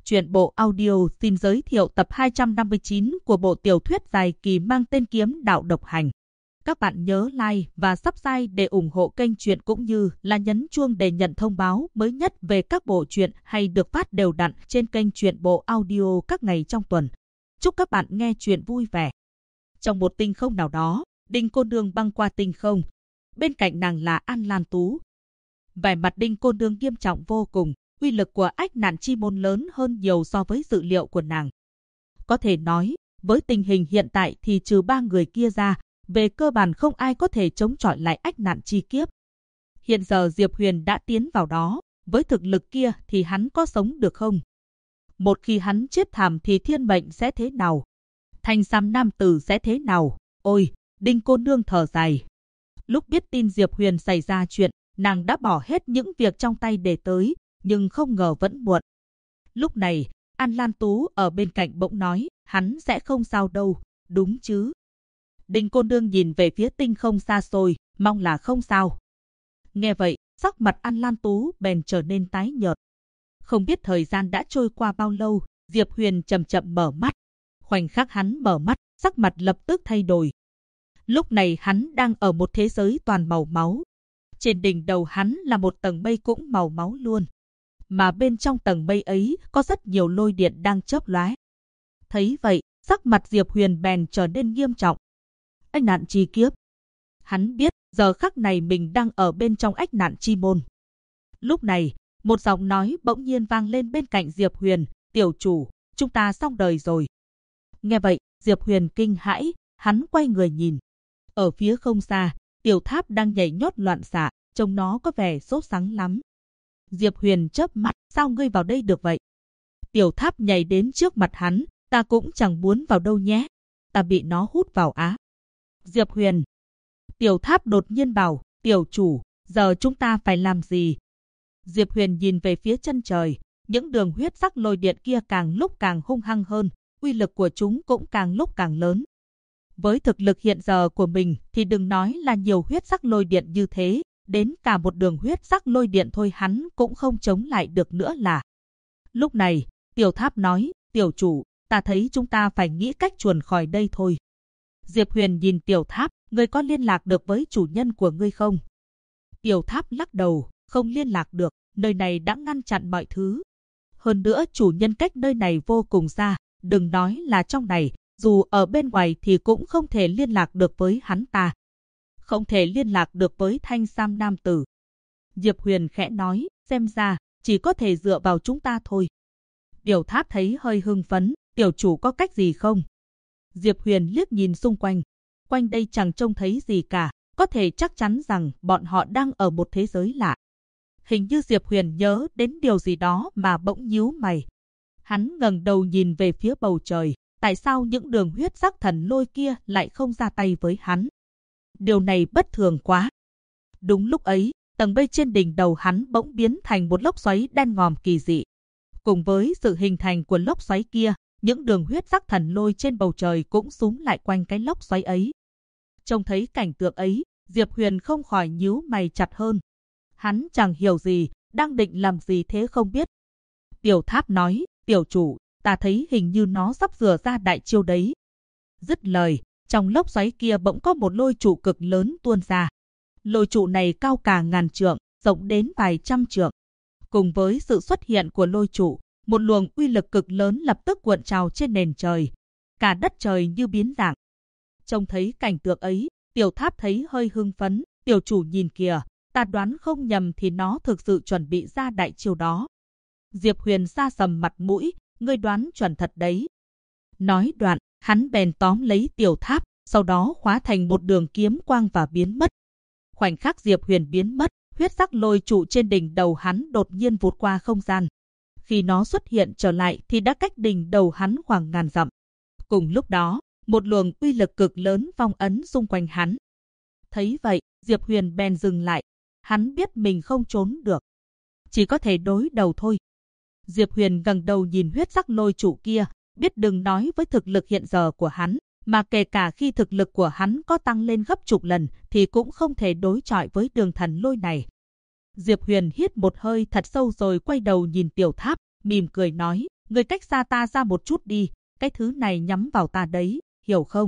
Truyện bộ audio xin giới thiệu tập 259 của bộ tiểu thuyết dài kỳ mang tên Kiếm Đạo Độc Hành. Các bạn nhớ like và subscribe để ủng hộ kênh truyện cũng như là nhấn chuông để nhận thông báo mới nhất về các bộ truyện hay được phát đều đặn trên kênh truyện bộ audio các ngày trong tuần. Chúc các bạn nghe truyện vui vẻ. Trong một tinh không nào đó, Đinh cô nương băng qua tinh không. Bên cạnh nàng là An Lan Tú. Vẻ mặt Đinh cô nương nghiêm trọng vô cùng. Uy lực của ách nạn chi môn lớn hơn nhiều so với dự liệu của nàng. Có thể nói, với tình hình hiện tại thì trừ 3 người kia ra, về cơ bản không ai có thể chống chọi lại ách nạn chi kiếp. Hiện giờ Diệp Huyền đã tiến vào đó, với thực lực kia thì hắn có sống được không? Một khi hắn chết thảm thì thiên mệnh sẽ thế nào? Thanh sam nam tử sẽ thế nào? Ôi, Đinh cô nương thở dài. Lúc biết tin Diệp Huyền xảy ra chuyện, nàng đã bỏ hết những việc trong tay để tới, nhưng không ngờ vẫn muộn. Lúc này, An Lan Tú ở bên cạnh bỗng nói, hắn sẽ không sao đâu, đúng chứ? Đinh cô nương nhìn về phía tinh không xa xôi, mong là không sao. Nghe vậy, sắc mặt An Lan Tú bèn trở nên tái nhợt. Không biết thời gian đã trôi qua bao lâu, Diệp Huyền chậm chậm mở mắt. Khoảnh khắc hắn mở mắt, sắc mặt lập tức thay đổi. Lúc này hắn đang ở một thế giới toàn màu máu. Trên đỉnh đầu hắn là một tầng mây cũng màu máu luôn. Mà bên trong tầng mây ấy có rất nhiều lôi điện đang chớp lóe. Thấy vậy, sắc mặt Diệp Huyền bèn trở nên nghiêm trọng. Ách nạn chi kiếp. Hắn biết giờ khắc này mình đang ở bên trong ách nạn chi môn. Lúc này, một giọng nói bỗng nhiên vang lên bên cạnh Diệp Huyền, tiểu chủ, chúng ta xong đời rồi. Nghe vậy, Diệp Huyền kinh hãi, hắn quay người nhìn. Ở phía không xa, tiểu tháp đang nhảy nhót loạn xạ, trông nó có vẻ sốt sắng lắm. Diệp Huyền chớp mắt, sao ngươi vào đây được vậy? Tiểu tháp nhảy đến trước mặt hắn, ta cũng chẳng muốn vào đâu nhé. Ta bị nó hút vào á. Diệp Huyền. Tiểu tháp đột nhiên bảo, tiểu chủ, giờ chúng ta phải làm gì? Diệp Huyền nhìn về phía chân trời, những đường huyết sắc lôi điện kia càng lúc càng hung hăng hơn, uy lực của chúng cũng càng lúc càng lớn. Với thực lực hiện giờ của mình thì đừng nói là nhiều huyết sắc lôi điện như thế. Đến cả một đường huyết sắc lôi điện thôi hắn cũng không chống lại được nữa là. Lúc này, tiểu tháp nói, tiểu chủ, ta thấy chúng ta phải nghĩ cách chuồn khỏi đây thôi. Diệp Huyền nhìn tiểu tháp, ngươi có liên lạc được với chủ nhân của ngươi không? Tiểu tháp lắc đầu, không liên lạc được, nơi này đã ngăn chặn mọi thứ. Hơn nữa chủ nhân cách nơi này vô cùng xa, đừng nói là trong này, dù ở bên ngoài thì cũng không thể liên lạc được với hắn ta. Không thể liên lạc được với thanh sam nam tử. Diệp Huyền khẽ nói, xem ra, chỉ có thể dựa vào chúng ta thôi. Tiểu tháp thấy hơi hưng phấn, tiểu chủ có cách gì không? Diệp Huyền liếc nhìn xung quanh. Quanh đây chẳng trông thấy gì cả, có thể chắc chắn rằng bọn họ đang ở một thế giới lạ. Hình như Diệp Huyền nhớ đến điều gì đó mà bỗng nhíu mày. Hắn ngẩng đầu nhìn về phía bầu trời, tại sao những đường huyết sắc thần lôi kia lại không ra tay với hắn? Điều này bất thường quá. Đúng lúc ấy, tầng mây trên đỉnh đầu hắn bỗng biến thành một lốc xoáy đen ngòm kỳ dị. Cùng với sự hình thành của lốc xoáy kia, những đường huyết sắc thần lôi trên bầu trời cũng xúm lại quanh cái lốc xoáy ấy. Trông thấy cảnh tượng ấy, Diệp Huyền không khỏi nhíu mày chặt hơn. Hắn chẳng hiểu gì, đang định làm gì thế không biết. Tiểu tháp nói, tiểu chủ, ta thấy hình như nó sắp rửa ra đại chiêu đấy. Dứt lời, trong lốc xoáy kia bỗng có một lôi trụ cực lớn tuôn ra. Lôi trụ này cao cả ngàn trượng, rộng đến vài trăm trượng. Cùng với sự xuất hiện của lôi trụ, một luồng uy lực cực lớn lập tức cuộn trào trên nền trời. Cả đất trời như biến dạng. Trông thấy cảnh tượng ấy, tiểu tháp thấy hơi hưng phấn. Tiểu chủ nhìn kìa, ta đoán không nhầm thì nó thực sự chuẩn bị ra đại chiêu đó. Diệp Huyền sa sầm mặt mũi, ngươi đoán chuẩn thật đấy. Nói đoạn, hắn bèn tóm lấy tiểu tháp, sau đó hóa thành một đường kiếm quang và biến mất. Khoảnh khắc Diệp Huyền biến mất, huyết sắc lôi trụ trên đỉnh đầu hắn đột nhiên vụt qua không gian. Khi nó xuất hiện trở lại thì đã cách đỉnh đầu hắn khoảng ngàn dặm. Cùng lúc đó, một luồng uy lực cực lớn phong ấn xung quanh hắn. Thấy vậy, Diệp Huyền bèn dừng lại. Hắn biết mình không trốn được. Chỉ có thể đối đầu thôi. Diệp Huyền ngẩng đầu nhìn huyết sắc lôi trụ kia, biết đừng nói với thực lực hiện giờ của hắn, mà kể cả khi thực lực của hắn có tăng lên gấp chục lần thì cũng không thể đối chọi với đường thần lôi này. Diệp Huyền hít một hơi thật sâu rồi quay đầu nhìn tiểu tháp, mỉm cười nói, Người cách xa ta ra một chút đi, cái thứ này nhắm vào ta đấy, hiểu không?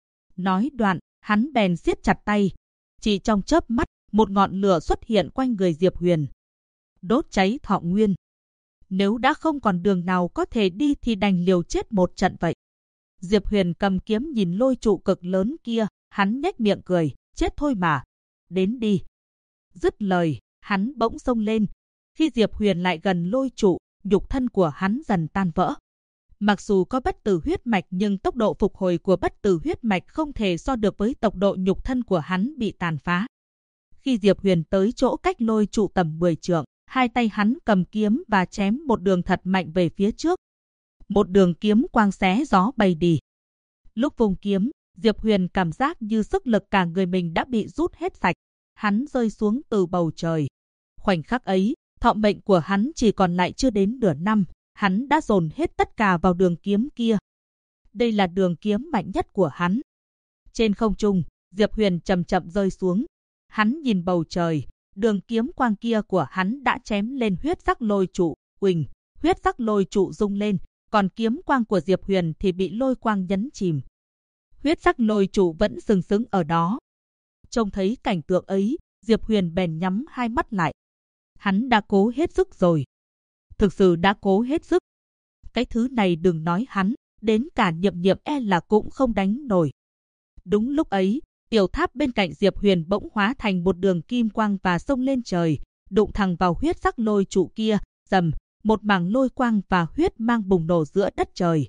Nói đoạn, hắn bèn siết chặt tay. Chỉ trong chớp mắt, một ngọn lửa xuất hiện quanh người Diệp Huyền. Đốt cháy thọ nguyên. Nếu đã không còn đường nào có thể đi thì đành liều chết một trận vậy. Diệp Huyền cầm kiếm nhìn lôi trụ cực lớn kia, hắn nhếch miệng cười, chết thôi mà. Đến đi. Dứt lời, hắn bỗng xông lên. Khi Diệp Huyền lại gần lôi trụ, nhục thân của hắn dần tan vỡ. Mặc dù có bất tử huyết mạch nhưng tốc độ phục hồi của bất tử huyết mạch không thể so được với tốc độ nhục thân của hắn bị tàn phá. Khi Diệp Huyền tới chỗ cách lôi trụ tầm 10 trượng, hai tay hắn cầm kiếm và chém một đường thật mạnh về phía trước. Một đường kiếm quang xé gió bay đi. Lúc vung kiếm, Diệp Huyền cảm giác như sức lực cả người mình đã bị rút hết sạch. Hắn rơi xuống từ bầu trời. Khoảnh khắc ấy, thọ mệnh của hắn chỉ còn lại chưa đến nửa năm. Hắn đã dồn hết tất cả vào đường kiếm kia. Đây là đường kiếm mạnh nhất của hắn. Trên không trung, Diệp Huyền chậm chậm rơi xuống. Hắn nhìn bầu trời, đường kiếm quang kia của hắn đã chém lên huyết sắc lôi trụ. Uỳnh, huyết sắc lôi trụ rung lên, còn kiếm quang của Diệp Huyền thì bị lôi quang nhấn chìm. Huyết sắc lôi trụ vẫn sừng sững ở đó. Trông thấy cảnh tượng ấy, Diệp Huyền bèn nhắm hai mắt lại. Hắn đã cố hết sức rồi. Thực sự đã cố hết sức. Cái thứ này đừng nói hắn, đến cả Nhiệm Nhiệm e là cũng không đánh nổi. Đúng lúc ấy, tiểu tháp bên cạnh Diệp Huyền bỗng hóa thành một đường kim quang và xông lên trời, đụng thẳng vào huyết sắc lôi trụ kia, rầm, một mảng lôi quang và huyết mang bùng nổ giữa đất trời.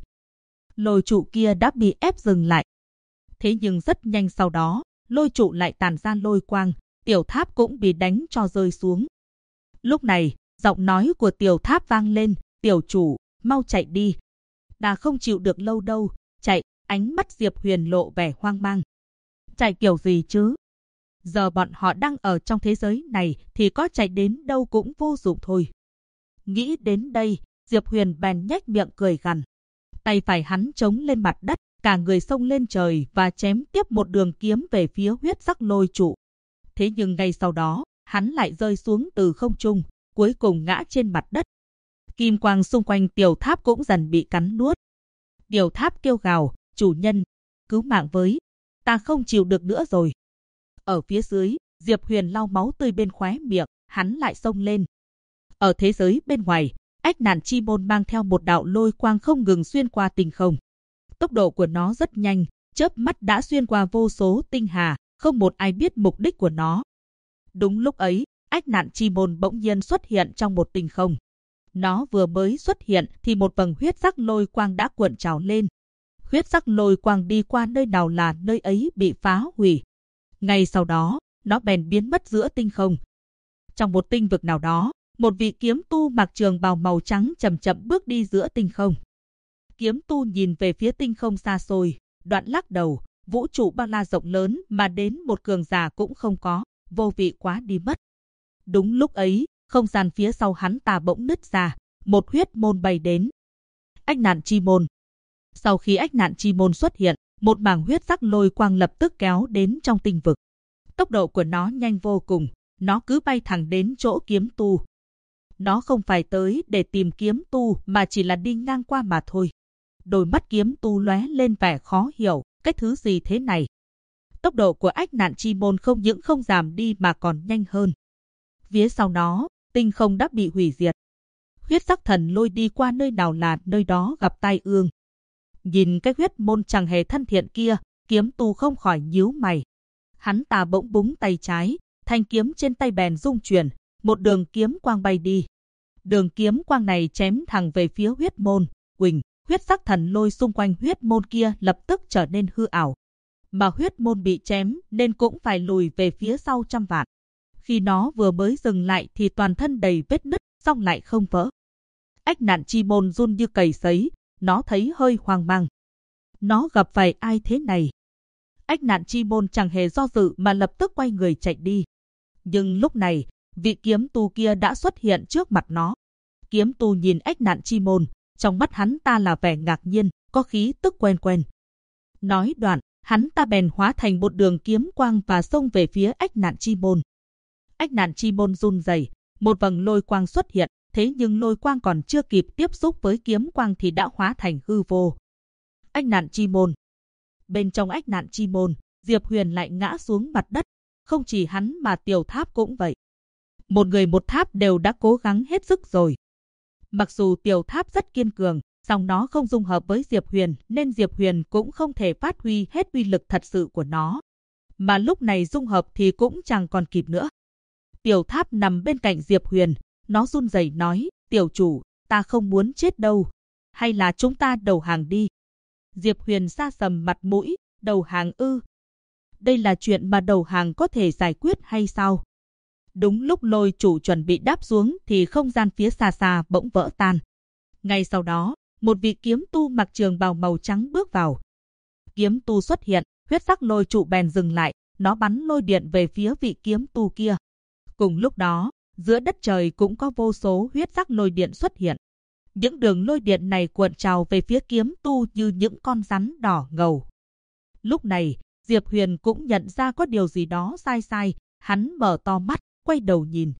Lôi trụ kia đã bị ép dừng lại. Thế nhưng rất nhanh sau đó, lôi trụ lại tàn ra lôi quang, tiểu tháp cũng bị đánh cho rơi xuống. Lúc này, giọng nói của tiểu tháp vang lên, tiểu chủ, mau chạy đi. Ta không chịu được lâu đâu, chạy, ánh mắt Diệp Huyền lộ vẻ hoang mang. Chạy kiểu gì chứ? Giờ bọn họ đang ở trong thế giới này thì có chạy đến đâu cũng vô dụng thôi. Nghĩ đến đây, Diệp Huyền bèn nhếch miệng cười gằn. Tay phải hắn chống lên mặt đất, cả người xông lên trời và chém tiếp một đường kiếm về phía huyết sắc lôi trụ. Thế nhưng ngay sau đó, hắn lại rơi xuống từ không trung, cuối cùng ngã trên mặt đất. Kim quang xung quanh tiểu tháp cũng dần bị cắn nuốt. Tiểu tháp kêu gào, chủ nhân, cứu mạng với, ta không chịu được nữa rồi. Ở phía dưới, Diệp Huyền lau máu tươi bên khóe miệng, hắn lại xông lên. Ở thế giới bên ngoài, Ách Nạn Chi Môn mang theo một đạo lôi quang không ngừng xuyên qua tinh không. Tốc độ của nó rất nhanh, chớp mắt đã xuyên qua vô số tinh hà, không một ai biết mục đích của nó. Đúng lúc ấy, Ách Nạn Chi Môn bỗng nhiên xuất hiện trong một tinh không. Nó vừa mới xuất hiện thì một vầng huyết sắc lôi quang đã cuộn trào lên. Huyết sắc lôi quang đi qua nơi nào là nơi ấy bị phá hủy. Ngay sau đó, nó bèn biến mất giữa tinh không. Trong một tinh vực nào đó, một vị kiếm tu mặc trường bào màu trắng chậm chậm bước đi giữa tinh không. Kiếm tu nhìn về phía tinh không xa xôi, đoạn lắc đầu, vũ trụ bao la rộng lớn mà đến một cường giả cũng không có, vô vị quá đi mất. Đúng lúc ấy, không gian phía sau hắn ta bỗng nứt ra, một huyết môn bay đến. Ách Nạn Chi Môn. Sau khi Ách Nạn Chi Môn xuất hiện, một mảng huyết sắc lôi quang lập tức kéo đến trong tinh vực. Tốc độ của nó nhanh vô cùng, nó cứ bay thẳng đến chỗ kiếm tu. Nó không phải tới để tìm kiếm tu mà chỉ là đi ngang qua mà thôi. Đôi mắt kiếm tu lóe lên vẻ khó hiểu, cái thứ gì thế này? Tốc độ của Ách Nạn Chi Môn không những không giảm đi mà còn nhanh hơn. Phía sau nó, tinh không đã bị hủy diệt. Huyết sắc thần lôi đi qua nơi nào là nơi đó gặp tai ương. Nhìn cái huyết môn chẳng hề thân thiện kia, kiếm tu không khỏi nhíu mày. Hắn ta bỗng búng tay trái, thanh kiếm trên tay bèn rung chuyển, một đường kiếm quang bay đi. Đường kiếm quang này chém thẳng về phía huyết môn, Quỳnh, huyết sắc thần lôi xung quanh huyết môn kia lập tức trở nên hư ảo. Mà huyết môn bị chém nên cũng phải lùi về phía sau trăm vạn. Khi nó vừa mới dừng lại thì toàn thân đầy vết nứt, xong lại không vỡ. Ách Nạn Chi Môn run như cầy sấy, nó thấy hơi hoang mang. Nó gặp phải ai thế này? Ách Nạn Chi Môn chẳng hề do dự mà lập tức quay người chạy đi. Nhưng lúc này, vị kiếm tu kia đã xuất hiện trước mặt nó. Kiếm tu nhìn Ách Nạn Chi Môn, trong mắt hắn ta là vẻ ngạc nhiên, có khí tức quen quen. Nói đoạn, hắn ta bèn hóa thành một đường kiếm quang và xông về phía Ách Nạn Chi Môn. Ách Nạn Chi Môn run rẩy, một vầng lôi quang xuất hiện, thế nhưng lôi quang còn chưa kịp tiếp xúc với kiếm quang thì đã hóa thành hư vô. Ách nạn chi môn. Bên trong ách nạn chi môn, Diệp Huyền lại ngã xuống mặt đất. Không chỉ hắn mà Tiểu Tháp cũng vậy. Một người một tháp đều đã cố gắng hết sức rồi. Mặc dù Tiểu Tháp rất kiên cường, song nó không dung hợp với Diệp Huyền nên Diệp Huyền cũng không thể phát huy hết uy lực thật sự của nó. Mà lúc này dung hợp thì cũng chẳng còn kịp nữa. Tiểu Tháp nằm bên cạnh Diệp Huyền, nó run rẩy nói, tiểu chủ, ta không muốn chết đâu. Hay là chúng ta đầu hàng đi. Diệp Huyền sa sầm mặt mũi, đầu hàng ư? Đây là chuyện mà đầu hàng có thể giải quyết hay sao? Đúng lúc Lôi chủ chuẩn bị đáp xuống thì không gian phía xa xa bỗng vỡ tan. Ngay sau đó, một vị kiếm tu mặc trường bào màu trắng bước vào. Kiếm tu xuất hiện, huyết sắc lôi trụ bèn dừng lại, nó bắn lôi điện về phía vị kiếm tu kia. Cùng lúc đó, giữa đất trời cũng có vô số huyết sắc lôi điện xuất hiện. Những đường lôi điện này cuộn trào về phía kiếm tu như những con rắn đỏ ngầu. Lúc này, Diệp Huyền cũng nhận ra có điều gì đó sai sai, hắn mở to mắt, quay đầu nhìn.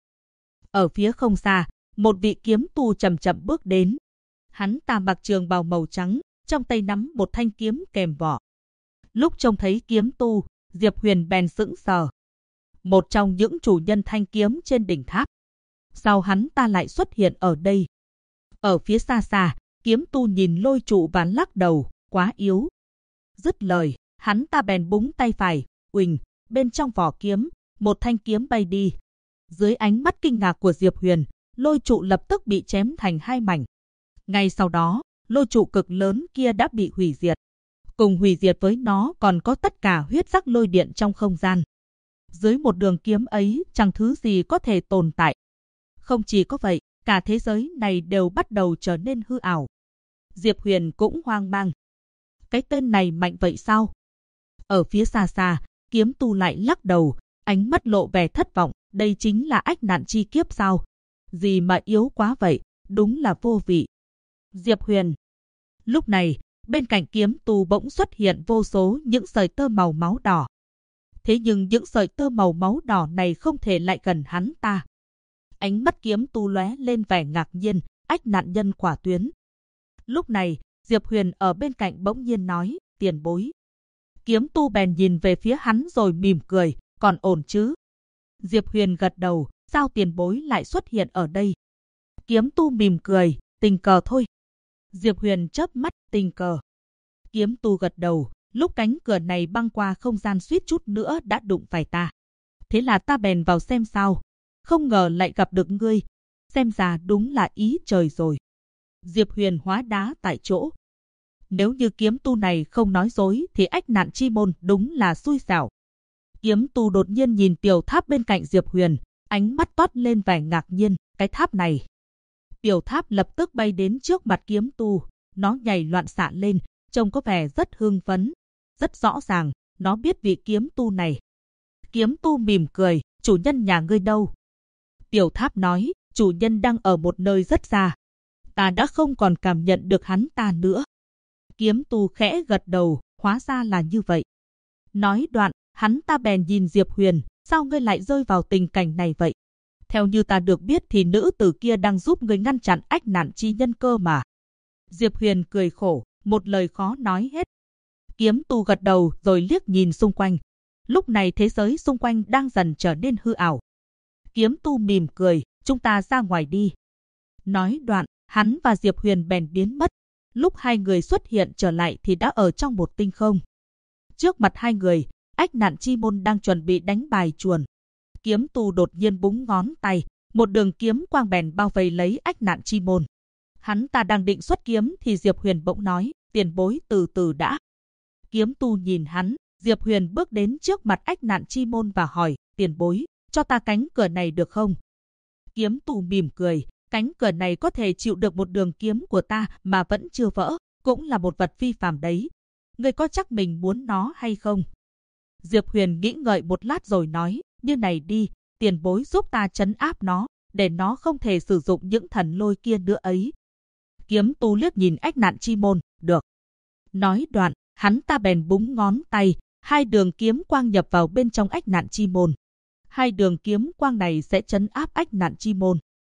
Ở phía không xa, một vị kiếm tu chậm chậm bước đến. Hắn ta mặc trường bào màu trắng, trong tay nắm một thanh kiếm kèm vỏ. Lúc trông thấy kiếm tu, Diệp Huyền bèn sững sờ. Một trong những chủ nhân thanh kiếm trên đỉnh tháp. Sao hắn ta lại xuất hiện ở đây? Ở phía xa xa, kiếm tu nhìn lôi trụ và lắc đầu, quá yếu. Dứt lời, hắn ta bèn búng tay phải, uỳnh, bên trong vỏ kiếm, một thanh kiếm bay đi. Dưới ánh mắt kinh ngạc của Diệp Huyền, lôi trụ lập tức bị chém thành hai mảnh. Ngay sau đó, lôi trụ cực lớn kia đã bị hủy diệt. Cùng hủy diệt với nó còn có tất cả huyết sắc lôi điện trong không gian. Dưới một đường kiếm ấy chẳng thứ gì có thể tồn tại. Không chỉ có vậy, cả thế giới này đều bắt đầu trở nên hư ảo. Diệp Huyền cũng hoang mang. Cái tên này mạnh vậy sao? Ở phía xa xa, kiếm tu lại lắc đầu, ánh mắt lộ vẻ thất vọng. Đây chính là ách nạn chi kiếp sao? Gì mà yếu quá vậy, đúng là vô vị. Diệp Huyền. Lúc này, bên cạnh kiếm tu bỗng xuất hiện vô số những sợi tơ màu máu đỏ. Thế nhưng những sợi tơ màu máu đỏ này không thể lại gần hắn ta. Ánh mắt kiếm tu lóe lên vẻ ngạc nhiên, ách nạn nhân quả tuyến. Lúc này, Diệp Huyền ở bên cạnh bỗng nhiên nói, tiền bối. Kiếm tu bèn nhìn về phía hắn rồi mỉm cười, còn ổn chứ? Diệp Huyền gật đầu, sao tiền bối lại xuất hiện ở đây? Kiếm tu mỉm cười, tình cờ thôi. Diệp Huyền chớp mắt, tình cờ. Kiếm tu gật đầu, lúc cánh cửa này băng qua không gian suýt chút nữa đã đụng phải ta. Thế là ta bèn vào xem sao. Không ngờ lại gặp được ngươi. Xem ra đúng là ý trời rồi. Diệp Huyền hóa đá tại chỗ. Nếu như kiếm tu này không nói dối thì ách nạn chi môn đúng là xui xẻo. Kiếm tu đột nhiên nhìn tiểu tháp bên cạnh Diệp Huyền, ánh mắt toát lên vẻ ngạc nhiên, cái tháp này. Tiểu tháp lập tức bay đến trước mặt kiếm tu, nó nhảy loạn xạ lên, trông có vẻ rất hưng phấn. Rất rõ ràng, nó biết vị kiếm tu này. Kiếm tu mỉm cười, chủ nhân nhà ngươi đâu? Tiểu tháp nói, chủ nhân đang ở một nơi rất xa. Ta đã không còn cảm nhận được hắn ta nữa. Kiếm tu khẽ gật đầu, hóa ra là như vậy. Nói đoạn, hắn ta bèn nhìn Diệp Huyền, sao ngươi lại rơi vào tình cảnh này vậy? Theo như ta được biết thì nữ tử kia đang giúp ngươi ngăn chặn ách nạn chi nhân cơ mà. Diệp Huyền cười khổ, một lời khó nói hết. Kiếm tu gật đầu rồi liếc nhìn xung quanh. Lúc này thế giới xung quanh đang dần trở nên hư ảo. Kiếm tu mỉm cười, chúng ta ra ngoài đi. Nói đoạn, hắn và Diệp Huyền bèn biến mất. Lúc hai người xuất hiện trở lại thì đã ở trong một tinh không. Trước mặt hai người, ách nạn chi môn đang chuẩn bị đánh bài chuồn. Kiếm tu đột nhiên búng ngón tay, một đường kiếm quang bèn bao vây lấy ách nạn chi môn. Hắn ta đang định xuất kiếm thì Diệp Huyền bỗng nói, tiền bối từ từ đã. Kiếm tu nhìn hắn, Diệp Huyền bước đến trước mặt ách nạn chi môn và hỏi, tiền bối, cho ta cánh cửa này được không? Kiếm tu mỉm cười, cánh cửa này có thể chịu được một đường kiếm của ta mà vẫn chưa vỡ, cũng là một vật phi phàm đấy. Ngươi có chắc mình muốn nó hay không? Diệp Huyền nghĩ ngợi một lát rồi nói, như này đi, tiền bối giúp ta trấn áp nó, để nó không thể sử dụng những thần lôi kia nữa ấy. Kiếm tu liếc nhìn ách nạn chi môn, được. Nói đoạn, hắn ta bèn búng ngón tay, hai đường kiếm quang nhập vào bên trong ách nạn chi môn. Hai đường kiếm quang này sẽ trấn áp ách nạn chi môn.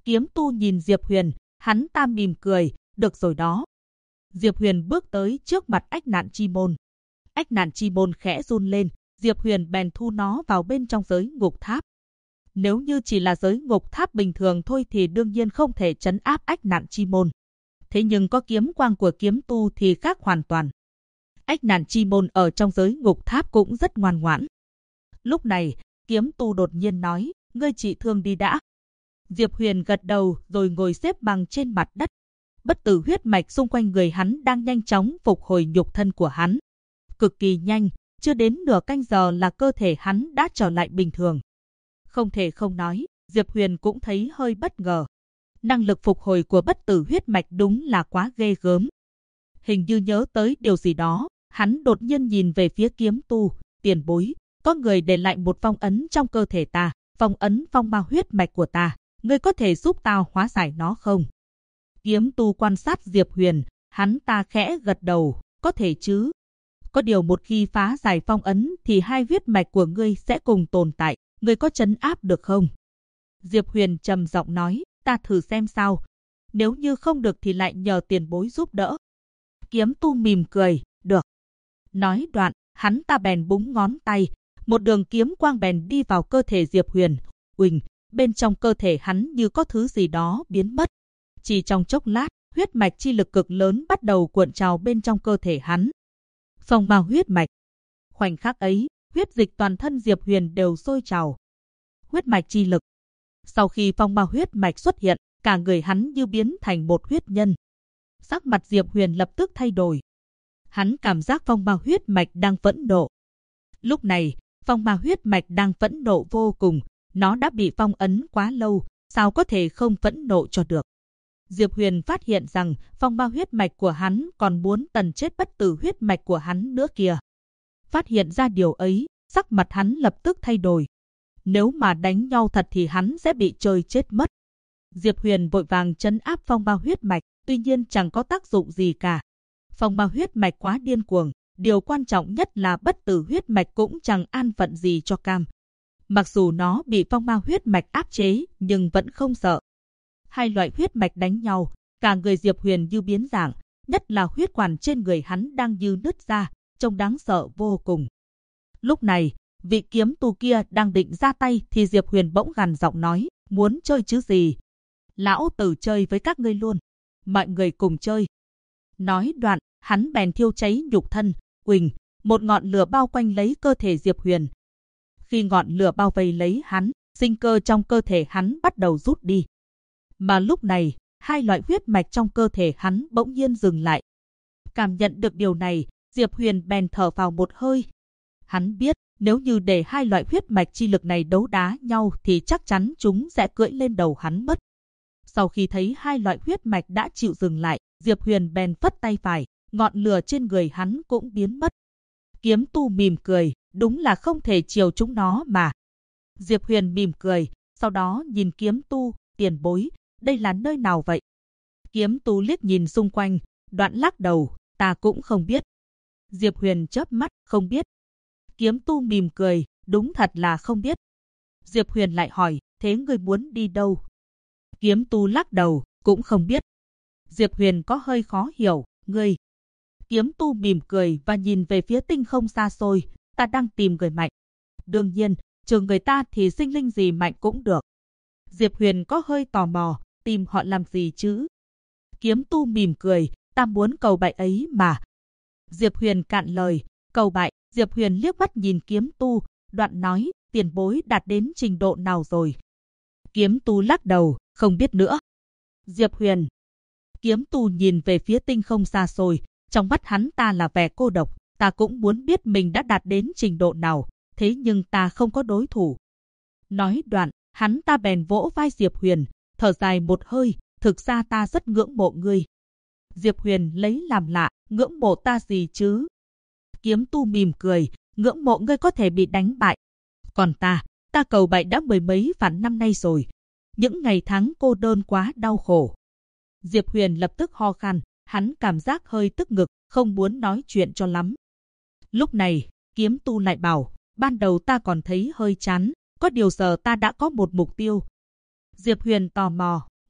Kiếm tu nhìn Diệp Huyền, hắn ta mỉm cười, được rồi đó. Diệp Huyền bước tới trước mặt Ách Nạn Chi Môn. Ách Nạn Chi Môn khẽ run lên, Diệp Huyền bèn thu nó vào bên trong giới ngục tháp. Nếu như chỉ là giới ngục tháp bình thường thôi thì đương nhiên không thể trấn áp Ách Nạn Chi Môn. Thế nhưng có kiếm quang của kiếm tu thì khác hoàn toàn. Ách Nạn Chi Môn ở trong giới ngục tháp cũng rất ngoan ngoãn. Lúc này, kiếm tu đột nhiên nói, ngươi trị thương đi đã. Diệp Huyền gật đầu rồi ngồi xếp bằng trên mặt đất. Bất tử huyết mạch xung quanh người hắn đang nhanh chóng phục hồi nhục thân của hắn. Cực kỳ nhanh, chưa đến nửa canh giờ là cơ thể hắn đã trở lại bình thường. Không thể không nói, Diệp Huyền cũng thấy hơi bất ngờ. Năng lực phục hồi của bất tử huyết mạch đúng là quá ghê gớm. Hình như nhớ tới điều gì đó, hắn đột nhiên nhìn về phía kiếm tu, tiền bối. Có người để lại một phong ấn trong cơ thể ta, phong ấn phong ma huyết mạch của ta. Ngươi có thể giúp tao hóa giải nó không? Kiếm tu quan sát Diệp Huyền, hắn ta khẽ gật đầu, có thể chứ. Có điều một khi phá giải phong ấn thì hai huyết mạch của ngươi sẽ cùng tồn tại, ngươi có trấn áp được không? Diệp Huyền trầm giọng nói, ta thử xem sao. Nếu như không được thì lại nhờ tiền bối giúp đỡ. Kiếm tu mỉm cười, được. Nói đoạn, hắn ta bèn búng ngón tay, một đường kiếm quang bèn đi vào cơ thể Diệp Huyền. Uỳnh, bên trong cơ thể hắn như có thứ gì đó biến mất. Chỉ trong chốc lát, huyết mạch chi lực cực lớn bắt đầu cuộn trào bên trong cơ thể hắn. Phong ma huyết mạch. Khoảnh khắc ấy, huyết dịch toàn thân Diệp Huyền đều sôi trào. Huyết mạch chi lực. Sau khi phong ma huyết mạch xuất hiện, cả người hắn như biến thành một huyết nhân. Sắc mặt Diệp Huyền lập tức thay đổi. Hắn cảm giác phong ma huyết mạch đang phẫn nộ. Lúc này, phong ma huyết mạch đang phẫn nộ vô cùng. Nó đã bị phong ấn quá lâu, sao có thể không phẫn nộ cho được. Diệp Huyền phát hiện rằng phong ma huyết mạch của hắn còn muốn tần chết bất tử huyết mạch của hắn nữa kìa. Phát hiện ra điều ấy, sắc mặt hắn lập tức thay đổi. Nếu mà đánh nhau thật thì hắn sẽ bị chơi chết mất. Diệp Huyền vội vàng trấn áp phong ma huyết mạch, tuy nhiên chẳng có tác dụng gì cả. Phong ma huyết mạch quá điên cuồng, điều quan trọng nhất là bất tử huyết mạch cũng chẳng an phận gì cho cam. Mặc dù nó bị phong ma huyết mạch áp chế, nhưng vẫn không sợ. Hai loại huyết mạch đánh nhau, cả người Diệp Huyền như biến dạng, nhất là huyết quản trên người hắn đang như nứt ra, trông đáng sợ vô cùng. Lúc này, vị kiếm tu kia đang định ra tay thì Diệp Huyền bỗng gằn giọng nói, muốn chơi chứ gì? Lão tử chơi với các ngươi luôn, mọi người cùng chơi. Nói đoạn, hắn bèn thiêu cháy nhục thân, uỳnh, một ngọn lửa bao quanh lấy cơ thể Diệp Huyền. Khi ngọn lửa bao vây lấy hắn, sinh cơ trong cơ thể hắn bắt đầu rút đi. Mà lúc này, hai loại huyết mạch trong cơ thể hắn bỗng nhiên dừng lại. Cảm nhận được điều này, Diệp Huyền bèn thở vào một hơi. Hắn biết, nếu như để hai loại huyết mạch chi lực này đấu đá nhau thì chắc chắn chúng sẽ cưỡi lên đầu hắn mất. Sau khi thấy hai loại huyết mạch đã chịu dừng lại, Diệp Huyền bèn phất tay phải, ngọn lửa trên người hắn cũng biến mất. Kiếm tu mỉm cười, đúng là không thể chiều chúng nó mà. Diệp Huyền mỉm cười, sau đó nhìn kiếm tu, tiền bối, đây là nơi nào vậy? Kiếm tu liếc nhìn xung quanh, đoạn lắc đầu, ta cũng không biết. Diệp Huyền chớp mắt, không biết. Kiếm tu mỉm cười, đúng thật là không biết. Diệp Huyền lại hỏi, thế ngươi muốn đi đâu? Kiếm tu lắc đầu, cũng không biết. Diệp Huyền có hơi khó hiểu, ngươi. Kiếm tu mỉm cười và nhìn về phía tinh không xa xôi, ta đang tìm người mạnh. Đương nhiên, trừ người ta thì sinh linh gì mạnh cũng được. Diệp Huyền có hơi tò mò, tìm họ làm gì chứ? Kiếm tu mỉm cười, ta muốn cầu bại ấy mà. Diệp Huyền cạn lời, cầu bại. Diệp Huyền liếc mắt nhìn kiếm tu, đoạn nói, tiền bối đạt đến trình độ nào rồi? Kiếm tu lắc đầu, không biết nữa. Diệp Huyền. Kiếm tu nhìn về phía tinh không xa xôi, trong mắt hắn ta là vẻ cô độc, ta cũng muốn biết mình đã đạt đến trình độ nào, thế nhưng ta không có đối thủ. Nói đoạn, hắn ta bèn vỗ vai Diệp Huyền, thở dài một hơi, thực ra ta rất ngưỡng mộ ngươi. Diệp Huyền lấy làm lạ, ngưỡng mộ ta gì chứ? Kiếm tu mỉm cười, ngưỡng mộ ngươi có thể bị đánh bại. Còn ta cầu bại đã mười mấy vạn năm nay rồi. Những ngày tháng cô đơn quá đau khổ. Diệp Huyền lập tức ho khan, hắn cảm giác hơi tức ngực, không muốn nói chuyện cho lắm. Lúc này, kiếm tu lại bảo, ban đầu ta còn thấy hơi chán, có điều giờ ta đã có một mục tiêu. Diệp Huyền tò mò,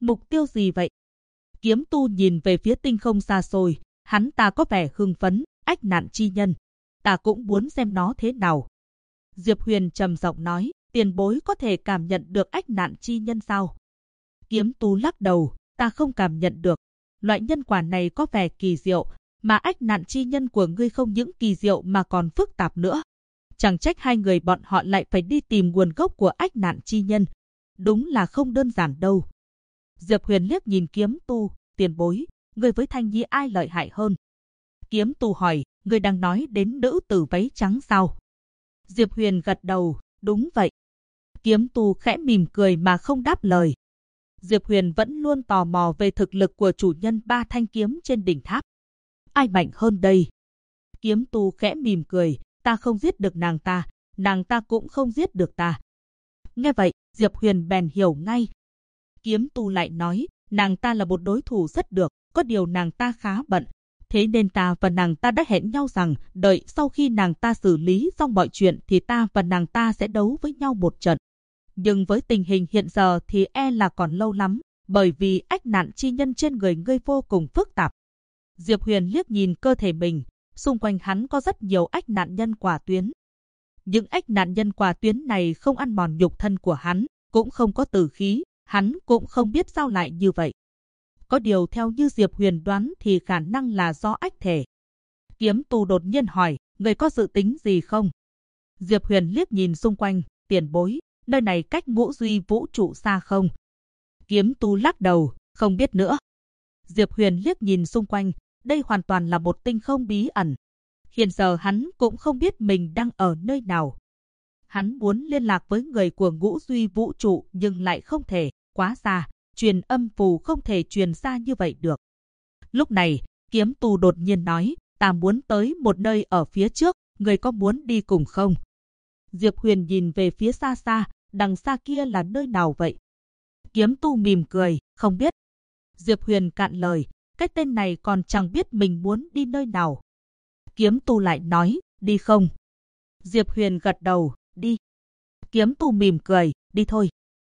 Mục tiêu gì vậy? Kiếm tu nhìn về phía tinh không xa xôi, hắn ta có vẻ hưng phấn, ách nạn chi nhân. Ta cũng muốn xem nó thế nào. Diệp Huyền trầm giọng nói, tiền bối có thể cảm nhận được ách nạn chi nhân sao? Kiếm tu lắc đầu, ta không cảm nhận được. Loại nhân quả này có vẻ kỳ diệu, mà ách nạn chi nhân của ngươi không những kỳ diệu mà còn phức tạp nữa. Chẳng trách hai người bọn họ lại phải đi tìm nguồn gốc của ách nạn chi nhân. Đúng là không đơn giản đâu. Diệp Huyền liếc nhìn kiếm tu, tiền bối, ngươi với Thanh Nhi ai lợi hại hơn? Kiếm tu hỏi, ngươi đang nói đến nữ tử váy trắng sao? Diệp Huyền gật đầu, đúng vậy. Kiếm tu khẽ mỉm cười mà không đáp lời. Diệp Huyền vẫn luôn tò mò về thực lực của chủ nhân ba thanh kiếm trên đỉnh tháp. Ai mạnh hơn đây? Kiếm tu khẽ mỉm cười, ta không giết được nàng ta cũng không giết được ta. Nghe vậy, Diệp Huyền bèn hiểu ngay. Kiếm tu lại nói, nàng ta là một đối thủ rất được, có điều nàng ta khá bận. Thế nên ta và nàng ta đã hẹn nhau rằng, đợi sau khi nàng ta xử lý xong mọi chuyện thì ta và nàng ta sẽ đấu với nhau một trận. Nhưng với tình hình hiện giờ thì e là còn lâu lắm, bởi vì ách nạn chi nhân trên người ngươi vô cùng phức tạp. Diệp Huyền liếc nhìn cơ thể mình, xung quanh hắn có rất nhiều ách nạn nhân quả tuyến. Những ách nạn nhân quả tuyến này không ăn mòn nhục thân của hắn, cũng không có tử khí, hắn cũng không biết sao lại như vậy. Có điều theo như Diệp Huyền đoán thì khả năng là do ách thể. Kiếm tu đột nhiên hỏi, người có dự tính gì không? Diệp Huyền liếc nhìn xung quanh, tiền bối, nơi này cách ngũ duy vũ trụ xa không? Kiếm tu lắc đầu, không biết nữa. Diệp Huyền liếc nhìn xung quanh, đây hoàn toàn là một tinh không bí ẩn. Hiện giờ hắn cũng không biết mình đang ở nơi nào. Hắn muốn liên lạc với người của ngũ duy vũ trụ nhưng lại không thể, quá xa, truyền âm phù không thể truyền xa như vậy được. Lúc này, kiếm tu đột nhiên nói, ta muốn tới một nơi ở phía trước, người có muốn đi cùng không? Diệp Huyền nhìn về phía xa xa, đằng xa kia là nơi nào vậy? Kiếm tu mỉm cười, không biết. Diệp Huyền cạn lời, cái tên này còn chẳng biết mình muốn đi nơi nào. Kiếm tu lại nói, đi không? Diệp Huyền gật đầu, đi. Kiếm tu mỉm cười, đi thôi.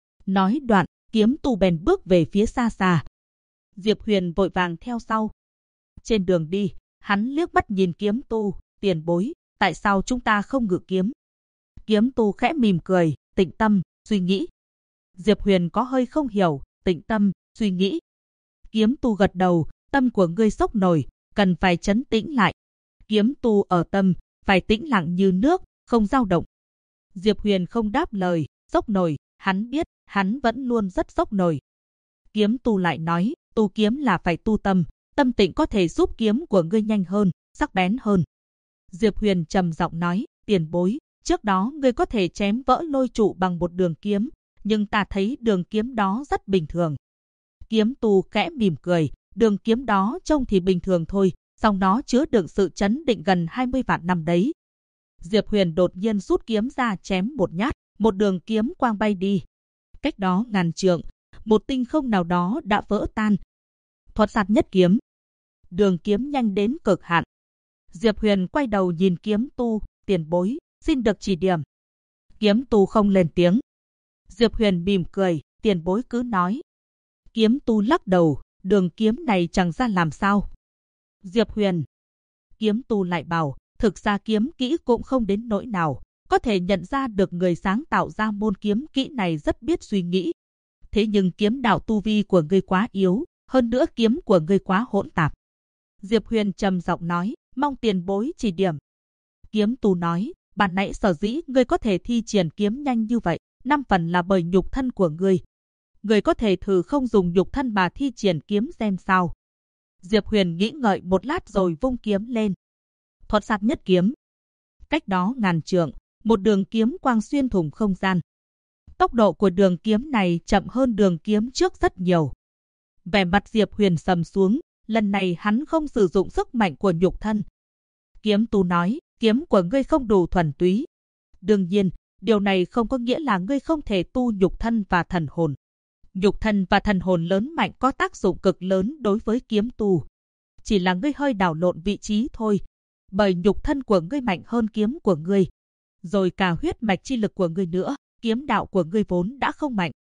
Nói đoạn, kiếm tu bèn bước về phía xa xa. Diệp Huyền vội vàng theo sau. Trên đường đi, hắn liếc mắt nhìn kiếm tu, tiền bối, tại sao chúng ta không ngự kiếm? Kiếm tu khẽ mỉm cười, tĩnh tâm, suy nghĩ. Diệp Huyền có hơi không hiểu, tĩnh tâm, suy nghĩ. Kiếm tu gật đầu, tâm của ngươi sốc nổi, cần phải trấn tĩnh lại. Kiếm tu ở tâm, phải tĩnh lặng như nước, không dao động. Diệp Huyền không đáp lời, sốc nổi, hắn biết, hắn vẫn luôn rất sốc nổi. Kiếm tu lại nói, tu kiếm là phải tu tâm, tâm tĩnh có thể giúp kiếm của ngươi nhanh hơn, sắc bén hơn. Diệp Huyền trầm giọng nói, tiền bối, trước đó ngươi có thể chém vỡ lôi trụ bằng một đường kiếm, nhưng ta thấy đường kiếm đó rất bình thường. Kiếm tu khẽ mỉm cười, đường kiếm đó trông thì bình thường thôi, song nó chứa đựng sự chấn định gần 20 vạn năm đấy. Diệp Huyền đột nhiên rút kiếm ra chém một nhát, một đường kiếm quang bay đi. Cách đó ngàn trượng, một tinh không nào đó đã vỡ tan. Thuật sát nhất kiếm. Đường kiếm nhanh đến cực hạn. Diệp Huyền quay đầu nhìn kiếm tu, tiền bối, xin được chỉ điểm. Kiếm tu không lên tiếng. Diệp Huyền mỉm cười, tiền bối cứ nói. Kiếm tu lắc đầu, đường kiếm này chẳng ra làm sao. Diệp Huyền. Kiếm tu lại bảo, thực ra kiếm kỹ cũng không đến nỗi nào, có thể nhận ra được người sáng tạo ra môn kiếm kỹ này rất biết suy nghĩ. Thế nhưng kiếm đạo tu vi của ngươi quá yếu, hơn nữa kiếm của ngươi quá hỗn tạp. Diệp Huyền trầm giọng nói, mong tiền bối chỉ điểm. Kiếm tu nói, ban nãy sở dĩ ngươi có thể thi triển kiếm nhanh như vậy, 5 phần là bởi nhục thân của ngươi. Ngươi có thể thử không dùng nhục thân mà thi triển kiếm xem sao. Diệp Huyền nghĩ ngợi một lát rồi vung kiếm lên. Thuật sát nhất kiếm. Cách đó ngàn trượng, một đường kiếm quang xuyên thủng không gian. Tốc độ của đường kiếm này chậm hơn đường kiếm trước rất nhiều. Vẻ mặt Diệp Huyền sầm xuống, lần này hắn không sử dụng sức mạnh của nhục thân. Kiếm tu nói, kiếm của ngươi không đủ thuần túy. Đương nhiên, điều này không có nghĩa là ngươi không thể tu nhục thân và thần hồn. Nhục thân và thần hồn lớn mạnh có tác dụng cực lớn đối với kiếm tu. Chỉ là ngươi hơi đảo lộn vị trí thôi. Bởi nhục thân của ngươi mạnh hơn kiếm của ngươi. Rồi cả huyết mạch chi lực của ngươi nữa, kiếm đạo của ngươi vốn đã không mạnh,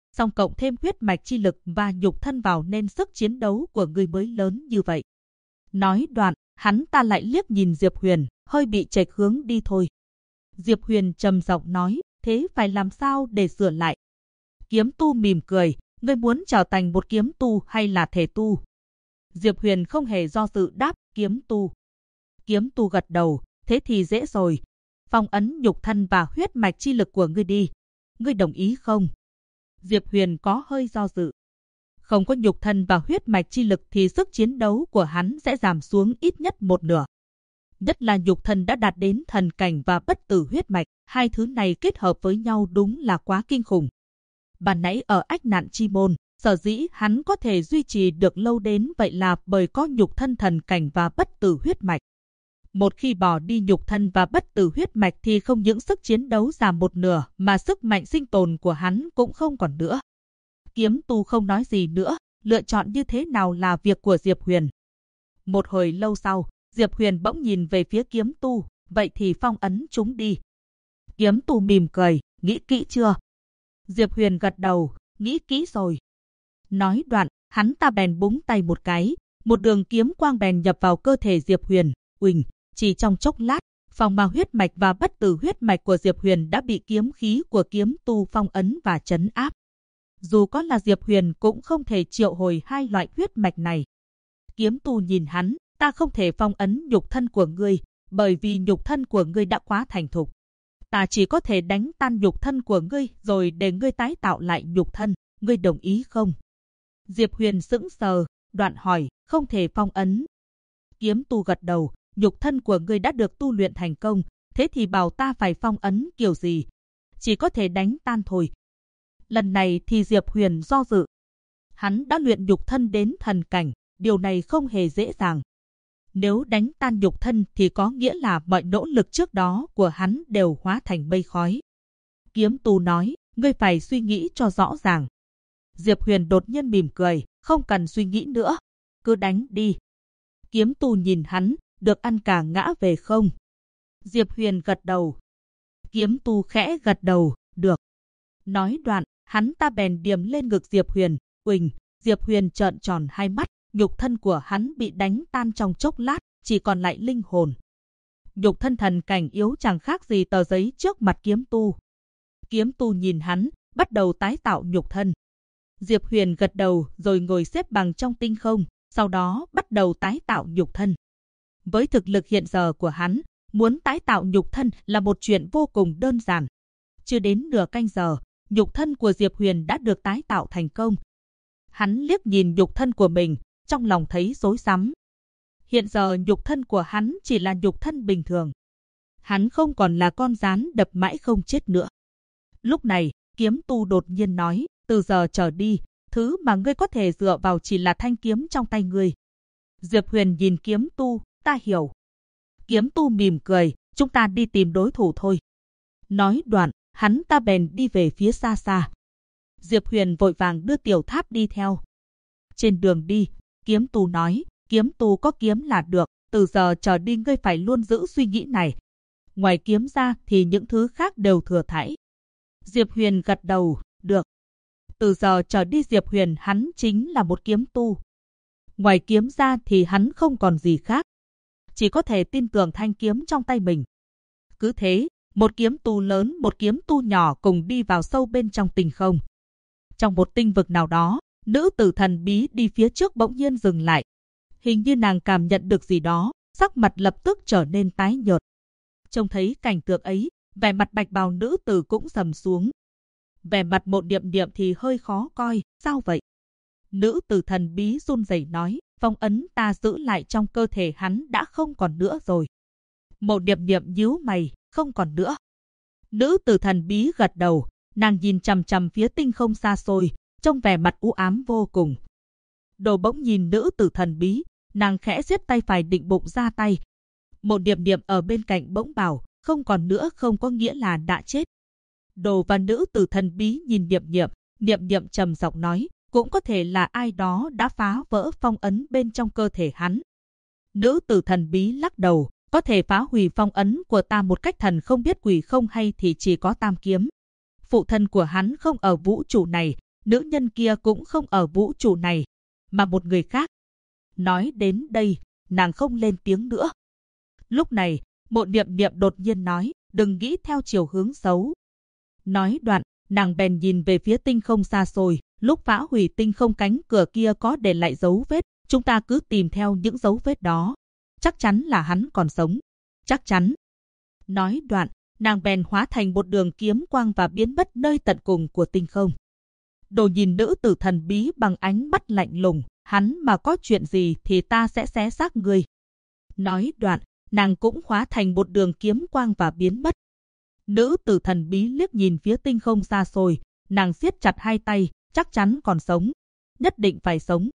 song cộng thêm huyết mạch chi lực và nhục thân vào nên sức chiến đấu của ngươi mới lớn như vậy. Nói đoạn, hắn ta lại liếc nhìn Diệp Huyền, hơi bị chệch hướng đi thôi. Diệp Huyền trầm giọng nói, thế phải làm sao để sửa lại? Kiếm tu mỉm cười, ngươi muốn trở thành một kiếm tu hay là thể tu? Diệp Huyền không hề do dự đáp, kiếm tu. Kiếm tu gật đầu, thế thì dễ rồi. Phong ấn nhục thân và huyết mạch chi lực của ngươi đi. Ngươi đồng ý không? Diệp Huyền có hơi do dự. Không có nhục thân và huyết mạch chi lực thì sức chiến đấu của hắn sẽ giảm xuống ít nhất một nửa. Nhất là nhục thân đã đạt đến thần cảnh và bất tử huyết mạch, hai thứ này kết hợp với nhau đúng là quá kinh khủng. Ban nãy ở Ách Nạn Chi Môn, sở dĩ hắn có thể duy trì được lâu đến vậy là bởi có nhục thân thần cảnh và bất tử huyết mạch. Một khi bỏ đi nhục thân và bất tử huyết mạch thì không những sức chiến đấu giảm một nửa mà sức mạnh sinh tồn của hắn cũng không còn nữa. Kiếm tu không nói gì nữa, lựa chọn như thế nào là việc của Diệp Huyền. Một hồi lâu sau, Diệp Huyền bỗng nhìn về phía kiếm tu, vậy thì phong ấn chúng đi. Kiếm tu mỉm cười, nghĩ kỹ chưa? Diệp Huyền gật đầu, nghĩ kỹ rồi. Nói đoạn, hắn ta bèn búng tay một cái, một đường kiếm quang bèn nhập vào cơ thể Diệp Huyền. Uỳnh, chỉ trong chốc lát, phong ma huyết mạch và bất tử huyết mạch của Diệp Huyền đã bị kiếm khí của kiếm tu phong ấn và trấn áp. Dù có là Diệp Huyền cũng không thể triệu hồi hai loại huyết mạch này. Kiếm tu nhìn hắn, ta không thể phong ấn nhục thân của ngươi, bởi vì nhục thân của ngươi đã quá thành thục. Ta chỉ có thể đánh tan nhục thân của ngươi rồi để ngươi tái tạo lại nhục thân, ngươi đồng ý không? Diệp Huyền sững sờ, đoạn hỏi, không thể phong ấn. Kiếm tu gật đầu, nhục thân của ngươi đã được tu luyện thành công, thế thì bảo ta phải phong ấn kiểu gì? Chỉ có thể đánh tan thôi. Lần này thì Diệp Huyền do dự. Hắn đã luyện nhục thân đến thần cảnh, điều này không hề dễ dàng. Nếu đánh tan nhục thân thì có nghĩa là mọi nỗ lực trước đó của hắn đều hóa thành mây khói. Kiếm tu nói, ngươi phải suy nghĩ cho rõ ràng. Diệp Huyền đột nhiên mỉm cười, không cần suy nghĩ nữa, cứ đánh đi. Kiếm tu nhìn hắn, được ăn cả ngã về không? Diệp Huyền gật đầu. Kiếm tu khẽ gật đầu, được. Nói đoạn, hắn ta bèn điềm lên ngực Diệp Huyền. Uỳnh, Diệp Huyền trợn tròn hai mắt, nhục thân của hắn bị đánh tan trong chốc lát, chỉ còn lại linh hồn. Nhục thân thần cảnh yếu chẳng khác gì tờ giấy trước mặt kiếm tu. Kiếm tu nhìn hắn, bắt đầu tái tạo nhục thân. Diệp Huyền gật đầu rồi ngồi xếp bằng trong tinh không, sau đó bắt đầu tái tạo nhục thân. Với thực lực hiện giờ của hắn, muốn tái tạo nhục thân là một chuyện vô cùng đơn giản. Chưa đến nửa canh giờ, nhục thân của Diệp Huyền đã được tái tạo thành công. Hắn liếc nhìn nhục thân của mình, trong lòng thấy rối rắm. Hiện giờ nhục thân của hắn chỉ là nhục thân bình thường. Hắn không còn là con rắn đập mãi không chết nữa. Lúc này, kiếm tu đột nhiên nói, từ giờ trở đi, thứ mà ngươi có thể dựa vào chỉ là thanh kiếm trong tay ngươi. Diệp Huyền nhìn kiếm tu, ta hiểu. Kiếm tu mỉm cười, chúng ta đi tìm đối thủ thôi. Nói đoạn, hắn ta bèn đi về phía xa xa. Diệp Huyền vội vàng đưa Tiểu Tháp đi theo. Trên đường đi, kiếm tu nói, kiếm tu có kiếm là được, từ giờ trở đi ngươi phải luôn giữ suy nghĩ này. Ngoài kiếm ra thì những thứ khác đều thừa thãi. Diệp Huyền gật đầu, được. Từ giờ trở đi Diệp Huyền hắn chính là một kiếm tu. Ngoài kiếm ra thì hắn không còn gì khác. Chỉ có thể tin tưởng thanh kiếm trong tay mình. Cứ thế, một kiếm tu lớn, một kiếm tu nhỏ cùng đi vào sâu bên trong tinh không. Trong một tinh vực nào đó, nữ tử thần bí đi phía trước bỗng nhiên dừng lại. Hình như nàng cảm nhận được gì đó, sắc mặt lập tức trở nên tái nhợt. Trông thấy cảnh tượng ấy, vẻ mặt bạch bào nữ tử cũng sầm xuống. Vẻ mặt Mộ Điệm Điệm thì hơi khó coi, sao vậy? Nữ tử thần bí run rẩy nói, phong ấn ta giữ lại trong cơ thể hắn đã không còn nữa rồi. Mộ Điệm Điệm nhíu mày, không còn nữa. Nữ tử thần bí gật đầu, nàng nhìn chằm chằm phía tinh không xa xôi, trong vẻ mặt u ám vô cùng. Đồ bỗng nhìn nữ tử thần bí, nàng khẽ siết tay phải định bụng ra tay. Mộ Điệm Điệm ở bên cạnh bỗng bảo, không còn nữa không có nghĩa là đã chết. Đồ và nữ tử thần bí nhìn Điệm Điệm trầm giọng nói, cũng có thể là ai đó đã phá vỡ phong ấn bên trong cơ thể hắn. Nữ tử thần bí lắc đầu, có thể phá hủy phong ấn của ta một cách thần không biết quỷ không hay thì chỉ có Tam Kiếm. Phụ thân của hắn không ở vũ trụ này, nữ nhân kia cũng không ở vũ trụ này, mà một người khác. Nói đến đây, nàng không lên tiếng nữa. Lúc này, Mộ Niệm Niệm đột nhiên nói, đừng nghĩ theo chiều hướng xấu. Nói đoạn, nàng bèn nhìn về phía tinh không xa xôi, lúc phá hủy tinh không cánh cửa kia có để lại dấu vết, chúng ta cứ tìm theo những dấu vết đó. Chắc chắn là hắn còn sống. Chắc chắn. Nói đoạn, nàng bèn hóa thành một đường kiếm quang và biến mất nơi tận cùng của tinh không. Đồ nhìn nữ tử thần bí bằng ánh mắt lạnh lùng, hắn mà có chuyện gì thì ta sẽ xé xác ngươi. Nói đoạn, nàng cũng hóa thành một đường kiếm quang và biến mất. Nữ tử thần bí liếc nhìn phía tinh không xa xôi, nàng siết chặt hai tay, chắc chắn còn sống. Nhất định phải sống.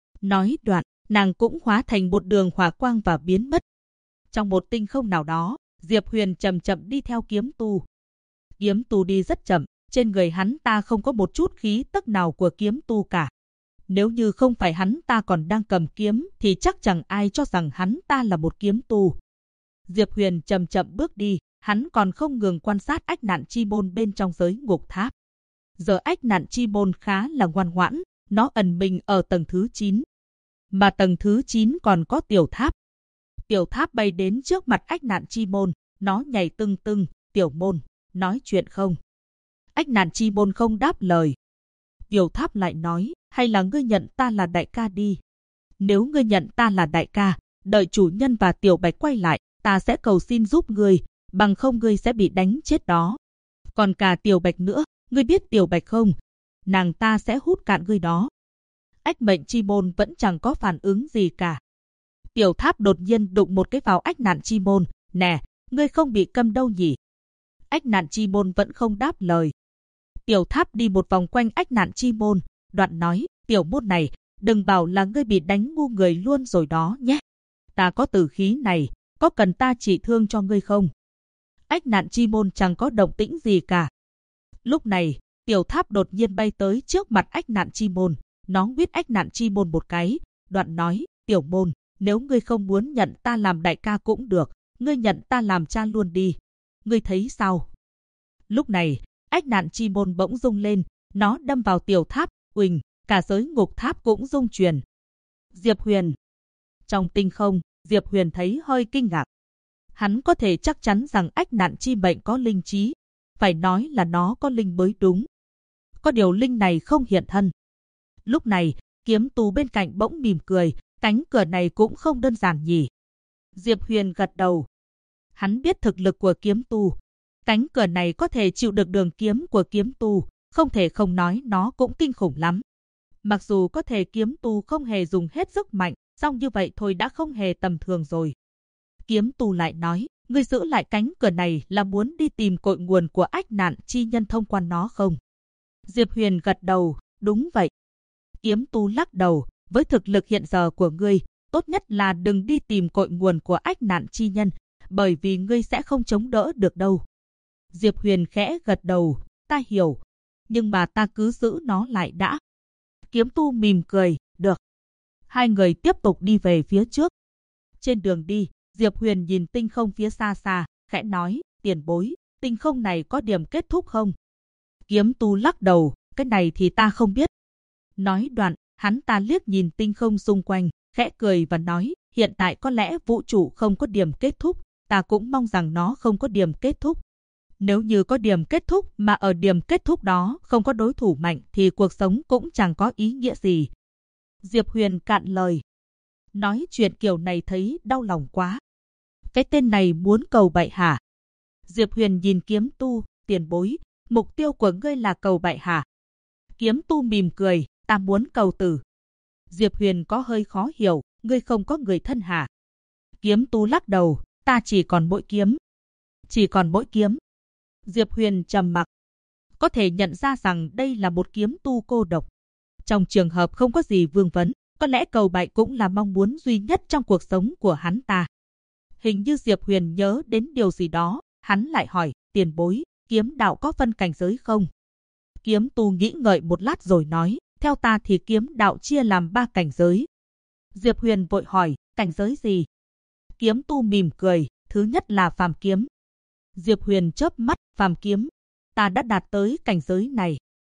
Nói đoạn, nàng cũng hóa thành một đường hỏa quang và biến mất. Trong một tinh không nào đó, Diệp Huyền chậm chậm đi theo Kiếm Tu. Kiếm Tu đi rất chậm, trên người hắn ta không có một chút khí tức nào của Kiếm Tu cả. Nếu như không phải hắn ta còn đang cầm kiếm thì chắc chẳng ai cho rằng hắn ta là một kiếm tu. Diệp Huyền chậm chậm bước đi, hắn còn không ngừng quan sát ách nạn chi môn bên trong giới ngục tháp. Giờ ách nạn chi môn khá là ngoan ngoãn, nó ẩn mình ở tầng thứ 9. Mà tầng thứ 9 còn có tiểu tháp. Tiểu tháp bay đến trước mặt ách nạn chi môn, nó nhảy tưng tưng, tiểu môn, nói chuyện không? Ách nạn chi môn không đáp lời. Tiểu tháp lại nói, hay là ngươi nhận ta là đại ca đi. Nếu ngươi nhận ta là đại ca, đợi chủ nhân và Tiểu Bạch quay lại, ta sẽ cầu xin giúp ngươi, bằng không ngươi sẽ bị đánh chết đó. Còn cả Tiểu Bạch nữa, ngươi biết Tiểu Bạch không? Nàng ta sẽ hút cạn ngươi đó. Ách mệnh chi môn vẫn chẳng có phản ứng gì cả. Tiểu tháp đột nhiên đụng một cái vào ách nạn chi môn. Nè, ngươi không bị câm đâu nhỉ? Ách nạn chi môn vẫn không đáp lời. Tiểu tháp đi một vòng quanh ách nạn chi môn, đoạn nói, tiểu môn này, đừng bảo là ngươi bị đánh ngu người luôn rồi đó nhé. Ta có tử khí này, có cần ta trị thương cho ngươi không? Ách nạn chi môn chẳng có động tĩnh gì cả. Lúc này, tiểu tháp đột nhiên bay tới trước mặt ách nạn chi môn. Nó huýt ách nạn chi môn một cái, đoạn nói, tiểu môn, nếu ngươi không muốn nhận ta làm đại ca cũng được, ngươi nhận ta làm cha luôn đi. Ngươi thấy sao? Lúc này, ách nạn chi môn bỗng rung lên, nó đâm vào tiểu tháp, uỳnh, cả giới ngục tháp cũng rung chuyển. Diệp Huyền. Trong tinh không, Diệp Huyền thấy hơi kinh ngạc. Hắn có thể chắc chắn rằng ách nạn chi mệnh có linh trí, phải nói là nó có linh mới đúng. Có điều linh này không hiện thân. Lúc này, Kiếm Tu bên cạnh bỗng mỉm cười, cánh cửa này cũng không đơn giản nhỉ. Diệp Huyền gật đầu. Hắn biết thực lực của Kiếm Tu. Cánh cửa này có thể chịu được đường kiếm của Kiếm Tu, không thể không nói nó cũng kinh khủng lắm. Mặc dù có thể Kiếm Tu không hề dùng hết sức mạnh, song như vậy thôi đã không hề tầm thường rồi. Kiếm Tu lại nói, ngươi giữ lại cánh cửa này là muốn đi tìm cội nguồn của ách nạn chi nhân thông qua nó không? Diệp Huyền gật đầu, đúng vậy. Kiếm Tu lắc đầu, với thực lực hiện giờ của ngươi, tốt nhất là đừng đi tìm cội nguồn của ách nạn chi nhân, bởi vì ngươi sẽ không chống đỡ được đâu. Diệp Huyền khẽ gật đầu, ta hiểu, nhưng mà ta cứ giữ nó lại đã. Kiếm Tu mỉm cười, được. Hai người tiếp tục đi về phía trước. Trên đường đi, Diệp Huyền nhìn tinh không phía xa xa, khẽ nói, tiền bối, tinh không này có điểm kết thúc không? Kiếm Tu lắc đầu, cái này thì ta không biết. Nói đoạn, hắn ta liếc nhìn tinh không xung quanh, khẽ cười và nói, hiện tại có lẽ vũ trụ không có điểm kết thúc, ta cũng mong rằng nó không có điểm kết thúc. Nếu như có điểm kết thúc mà ở điểm kết thúc đó không có đối thủ mạnh thì cuộc sống cũng chẳng có ý nghĩa gì. Diệp Huyền cạn lời. Nói chuyện kiểu này thấy đau lòng quá. Cái tên này muốn cầu bại hả? Diệp Huyền nhìn Kiếm Tu, tiền bối, mục tiêu của ngươi là cầu bại hả? Kiếm Tu mỉm cười, ta muốn cầu tử. Diệp Huyền có hơi khó hiểu, ngươi không có người thân hả? Kiếm Tu lắc đầu, ta chỉ còn mỗi kiếm. Chỉ còn mỗi kiếm. Diệp Huyền trầm mặc. Có thể nhận ra rằng đây là một kiếm tu cô độc. Trong trường hợp không có gì vương vấn, có lẽ cầu bại cũng là mong muốn duy nhất trong cuộc sống của hắn ta. Hình như Diệp Huyền nhớ đến điều gì đó, hắn lại hỏi, tiền bối, kiếm đạo có phân cảnh giới không? Kiếm Tu nghĩ ngợi một lát rồi nói, theo ta thì kiếm đạo chia làm 3 cảnh giới. Diệp Huyền vội hỏi, cảnh giới gì? Kiếm Tu mỉm cười, thứ nhất là phàm kiếm. Diệp Huyền chớp mắt, phàm kiếm. Ta đã đạt tới cảnh giới này.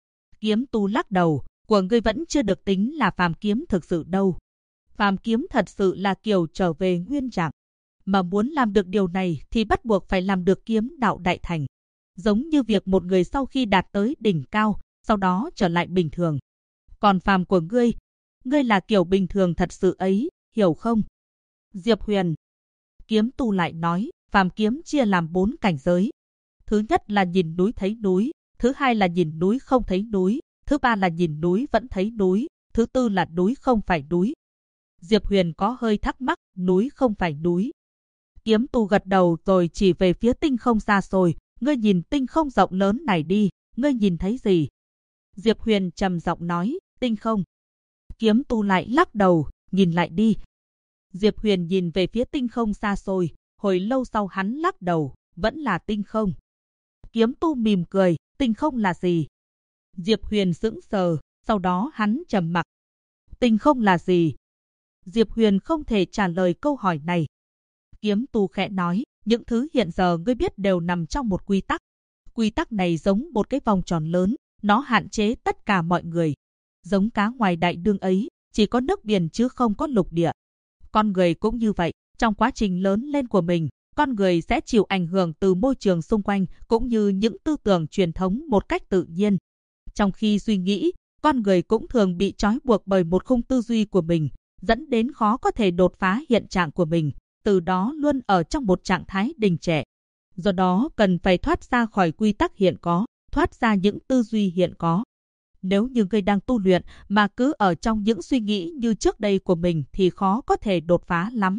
Kiếm tu lắc đầu, của ngươi vẫn chưa được tính là phàm kiếm thực sự đâu. Phàm kiếm thật sự là kiểu trở về nguyên trạng. Mà muốn làm được điều này thì bắt buộc phải làm được kiếm đạo đại thành. Giống như việc một người sau khi đạt tới đỉnh cao, sau đó trở lại bình thường. Còn phàm của ngươi là kiểu bình thường thật sự ấy, hiểu không? Diệp Huyền. Kiếm tu lại nói, phàm kiếm chia làm 4 cảnh giới. Thứ nhất là nhìn núi thấy núi, thứ hai là nhìn núi không thấy núi, thứ ba là nhìn núi vẫn thấy núi, thứ tư là núi không phải núi. Diệp Huyền có hơi thắc mắc, núi không phải núi. Kiếm tu gật đầu rồi chỉ về phía tinh không xa xôi, ngươi nhìn tinh không rộng lớn này đi, ngươi nhìn thấy gì? Diệp Huyền trầm giọng nói, tinh không. Kiếm tu lại lắc đầu, nhìn lại đi. Diệp Huyền nhìn về phía tinh không xa xôi, hồi lâu sau hắn lắc đầu, vẫn là tinh không. Kiếm tu mỉm cười, tinh không là gì? Diệp Huyền sững sờ, sau đó hắn trầm mặc. Tinh không là gì? Diệp Huyền không thể trả lời câu hỏi này. Kiếm tu khẽ nói, những thứ hiện giờ ngươi biết đều nằm trong một quy tắc. Quy tắc này giống một cái vòng tròn lớn, nó hạn chế tất cả mọi người. Giống cá ngoài đại dương ấy, chỉ có nước biển chứ không có lục địa. Con người cũng như vậy, trong quá trình lớn lên của mình, con người sẽ chịu ảnh hưởng từ môi trường xung quanh cũng như những tư tưởng truyền thống một cách tự nhiên. Trong khi suy nghĩ, con người cũng thường bị trói buộc bởi một khung tư duy của mình, dẫn đến khó có thể đột phá hiện trạng của mình, từ đó luôn ở trong một trạng thái đình trệ. Do đó cần phải thoát ra khỏi quy tắc hiện có, thoát ra những tư duy hiện có. Nếu như ngươi đang tu luyện mà cứ ở trong những suy nghĩ như trước đây của mình thì khó có thể đột phá lắm.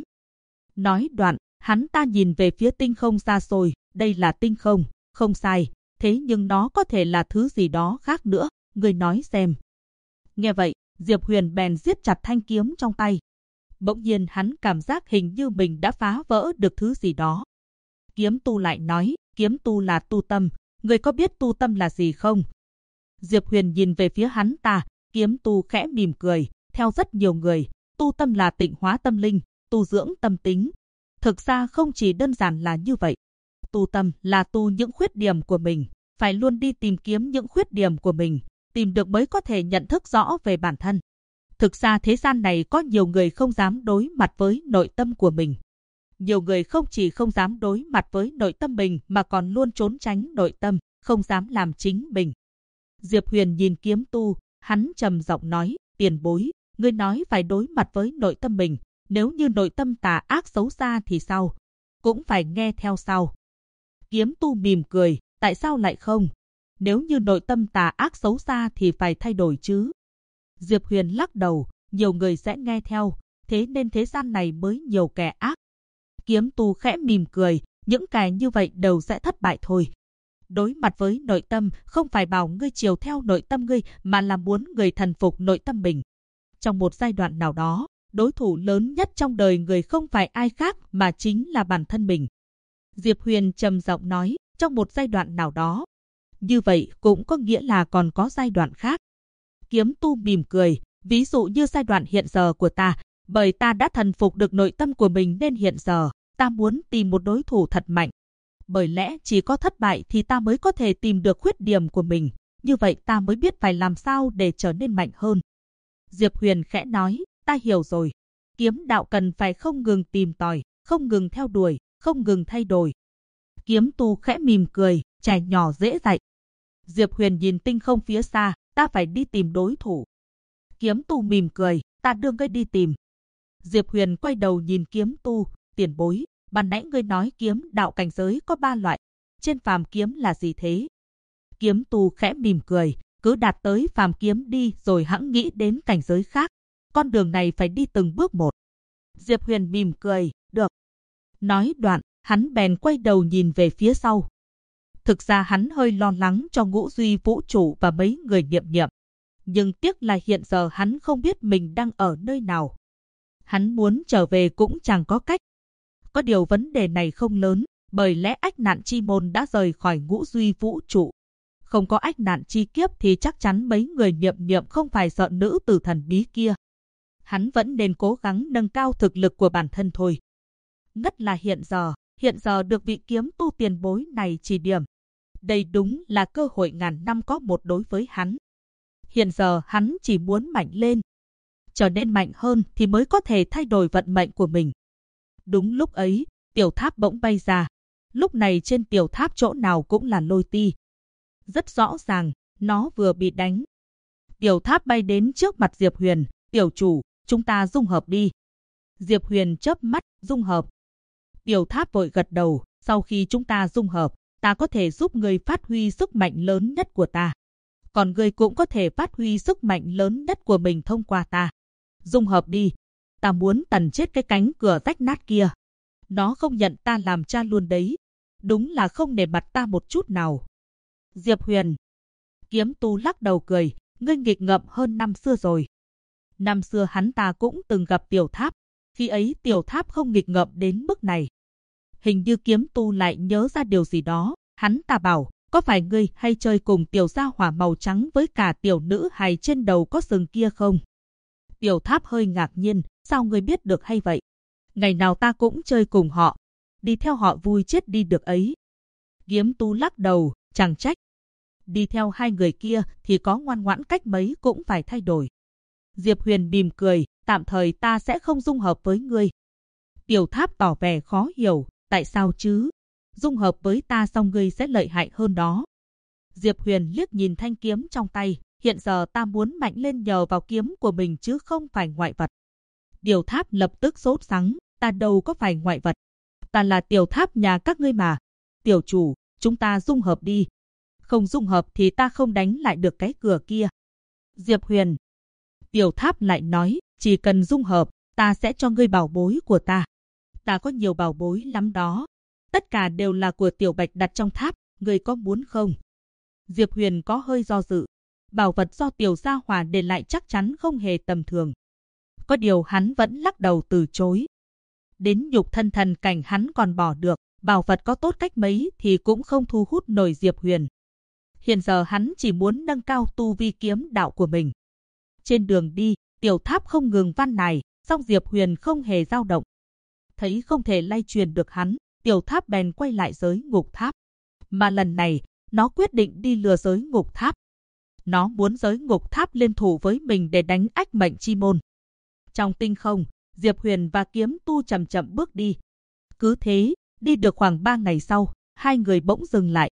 Nói đoạn, hắn ta nhìn về phía tinh không xa xôi, đây là tinh không, không sai, thế nhưng nó có thể là thứ gì đó khác nữa, ngươi nói xem. Nghe vậy, Diệp Huyền bèn siết chặt thanh kiếm trong tay. Bỗng nhiên hắn cảm giác hình như mình đã phá vỡ được thứ gì đó. Kiếm tu lại nói, kiếm tu là tu tâm, ngươi có biết tu tâm là gì không? Diệp Huyền nhìn về phía hắn ta, kiếm tu khẽ mỉm cười, theo rất nhiều người, tu tâm là tịnh hóa tâm linh, tu dưỡng tâm tính. Thực ra không chỉ đơn giản là như vậy. Tu tâm là tu những khuyết điểm của mình, phải luôn đi tìm kiếm những khuyết điểm của mình, tìm được mới có thể nhận thức rõ về bản thân. Thực ra thế gian này có nhiều người không dám đối mặt với nội tâm của mình. Nhiều người không chỉ không dám đối mặt với nội tâm mình mà còn luôn trốn tránh nội tâm, không dám làm chính mình. Diệp Huyền nhìn kiếm tu, hắn trầm giọng nói, tiền bối, ngươi nói phải đối mặt với nội tâm mình, nếu như nội tâm tà ác xấu xa thì sao? Cũng phải nghe theo sao? Kiếm tu mỉm cười, tại sao lại không? Nếu như nội tâm tà ác xấu xa thì phải thay đổi chứ. Diệp Huyền lắc đầu, nhiều người sẽ nghe theo, thế nên thế gian này mới nhiều kẻ ác. Kiếm tu khẽ mỉm cười, những kẻ như vậy đều sẽ thất bại thôi. Đối mặt với nội tâm không phải bảo ngươi chiều theo nội tâm ngươi mà là muốn người thần phục nội tâm mình. Trong một giai đoạn nào đó, đối thủ lớn nhất trong đời người không phải ai khác mà chính là bản thân mình. Diệp Huyền trầm giọng nói, trong một giai đoạn nào đó. Như vậy cũng có nghĩa là còn có giai đoạn khác. Kiếm tu mỉm cười, ví dụ như giai đoạn hiện giờ của ta, bởi ta đã thần phục được nội tâm của mình nên hiện giờ, ta muốn tìm một đối thủ thật mạnh. Bởi lẽ chỉ có thất bại thì ta mới có thể tìm được khuyết điểm của mình, như vậy ta mới biết phải làm sao để trở nên mạnh hơn. Diệp Huyền khẽ nói, ta hiểu rồi. Kiếm đạo cần phải không ngừng tìm tòi, không ngừng theo đuổi, không ngừng thay đổi. Kiếm tu khẽ mỉm cười, trẻ nhỏ dễ dạy. Diệp Huyền nhìn tinh không phía xa, ta phải đi tìm đối thủ. Kiếm tu mỉm cười, ta đưa ngươi đi tìm. Diệp Huyền quay đầu nhìn kiếm tu, tiền bối, ban nãy ngươi nói kiếm đạo cảnh giới có 3 loại. Trên phàm kiếm là gì thế? Kiếm tu khẽ mỉm cười, cứ đạt tới phàm kiếm đi rồi hẵng nghĩ đến cảnh giới khác. Con đường này phải đi từng bước một. Diệp Huyền mỉm cười, được. Nói đoạn, hắn bèn quay đầu nhìn về phía sau. Thực ra hắn hơi lo lắng cho Ngũ Duy Vũ Trụ và mấy người Niệm Niệm. Nhưng tiếc là hiện giờ hắn không biết mình đang ở nơi nào. Hắn muốn trở về cũng chẳng có cách. Có điều vấn đề này không lớn, bởi lẽ ách nạn chi môn đã rời khỏi Ngũ Duy Vũ Trụ. Không có ách nạn chi kiếp thì chắc chắn mấy người Niệm Niệm không phải sợ nữ tử thần bí kia. Hắn vẫn nên cố gắng nâng cao thực lực của bản thân thôi. Nhất là hiện giờ được vị kiếm tu tiền bối này chỉ điểm. Đây đúng là cơ hội ngàn năm có một đối với hắn. Hiện giờ hắn chỉ muốn mạnh lên. Trở nên mạnh hơn thì mới có thể thay đổi vận mệnh của mình. Đúng lúc ấy, tiểu tháp bỗng bay ra. Lúc này trên tiểu tháp chỗ nào cũng là lôi ti. Rất rõ ràng, nó vừa bị đánh. Tiểu tháp bay đến trước mặt Diệp Huyền. Tiểu chủ, chúng ta dung hợp đi. Diệp Huyền chớp mắt, dung hợp. Tiểu tháp vội gật đầu. Sau khi chúng ta dung hợp, ta có thể giúp ngươi phát huy sức mạnh lớn nhất của ta. Còn ngươi cũng có thể phát huy sức mạnh lớn nhất của mình thông qua ta. Dung hợp đi. Ta muốn tần chết cái cánh cửa rách nát kia. Nó không nhận ta làm cha luôn đấy. Đúng là không nể mặt ta một chút nào. Diệp Huyền. Kiếm tu lắc đầu cười. Ngươi nghịch ngợm hơn năm xưa rồi. Năm xưa hắn ta cũng từng gặp tiểu tháp. Khi ấy tiểu tháp không nghịch ngợm đến mức này. Hình như kiếm tu lại nhớ ra điều gì đó. Hắn ta bảo, có phải ngươi hay chơi cùng tiểu gia hỏa màu trắng với cả tiểu nữ hài trên đầu có sừng kia không? Tiểu tháp hơi ngạc nhiên, sao ngươi biết được hay vậy? Ngày nào ta cũng chơi cùng họ. Đi theo họ vui chết đi được ấy. Kiếm tu lắc đầu, chẳng trách. Đi theo hai người kia thì có ngoan ngoãn cách mấy cũng phải thay đổi. Diệp Huyền mỉm cười, tạm thời ta sẽ không dung hợp với ngươi. Tiểu tháp tỏ vẻ khó hiểu, tại sao chứ? Dung hợp với ta xong ngươi sẽ lợi hại hơn đó. Diệp Huyền liếc nhìn thanh kiếm trong tay, hiện giờ ta muốn mạnh lên nhờ vào kiếm của mình chứ không phải ngoại vật. Tiểu tháp lập tức sốt sắng, ta đâu có phải ngoại vật. Ta là tiểu tháp nhà các ngươi mà. Tiểu chủ, chúng ta dung hợp đi. Không dung hợp thì ta không đánh lại được cái cửa kia. Diệp Huyền. Tiểu tháp lại nói, chỉ cần dung hợp, ta sẽ cho ngươi bảo bối của ta. Ta có nhiều bảo bối lắm đó. Tất cả đều là của tiểu bạch đặt trong tháp, ngươi có muốn không? Diệp Huyền có hơi do dự. Bảo vật do tiểu gia hỏa để lại chắc chắn không hề tầm thường. Có điều hắn vẫn lắc đầu từ chối. Đến nhục thân thần cảnh hắn còn bỏ được, bảo vật có tốt cách mấy thì cũng không thu hút nổi Diệp Huyền. Hiện giờ hắn chỉ muốn nâng cao tu vi kiếm đạo của mình. Trên đường đi, tiểu tháp không ngừng van nài, song Diệp Huyền không hề dao động. Thấy không thể lay truyền được hắn, tiểu tháp bèn quay lại giới ngục tháp. Mà lần này, nó quyết định đi lừa giới ngục tháp. Nó muốn giới ngục tháp liên thủ với mình để đánh ách mệnh chi môn. Trong tinh không, Diệp Huyền và kiếm tu chậm chậm bước đi. Cứ thế, đi được khoảng 3 ngày sau, hai người bỗng dừng lại.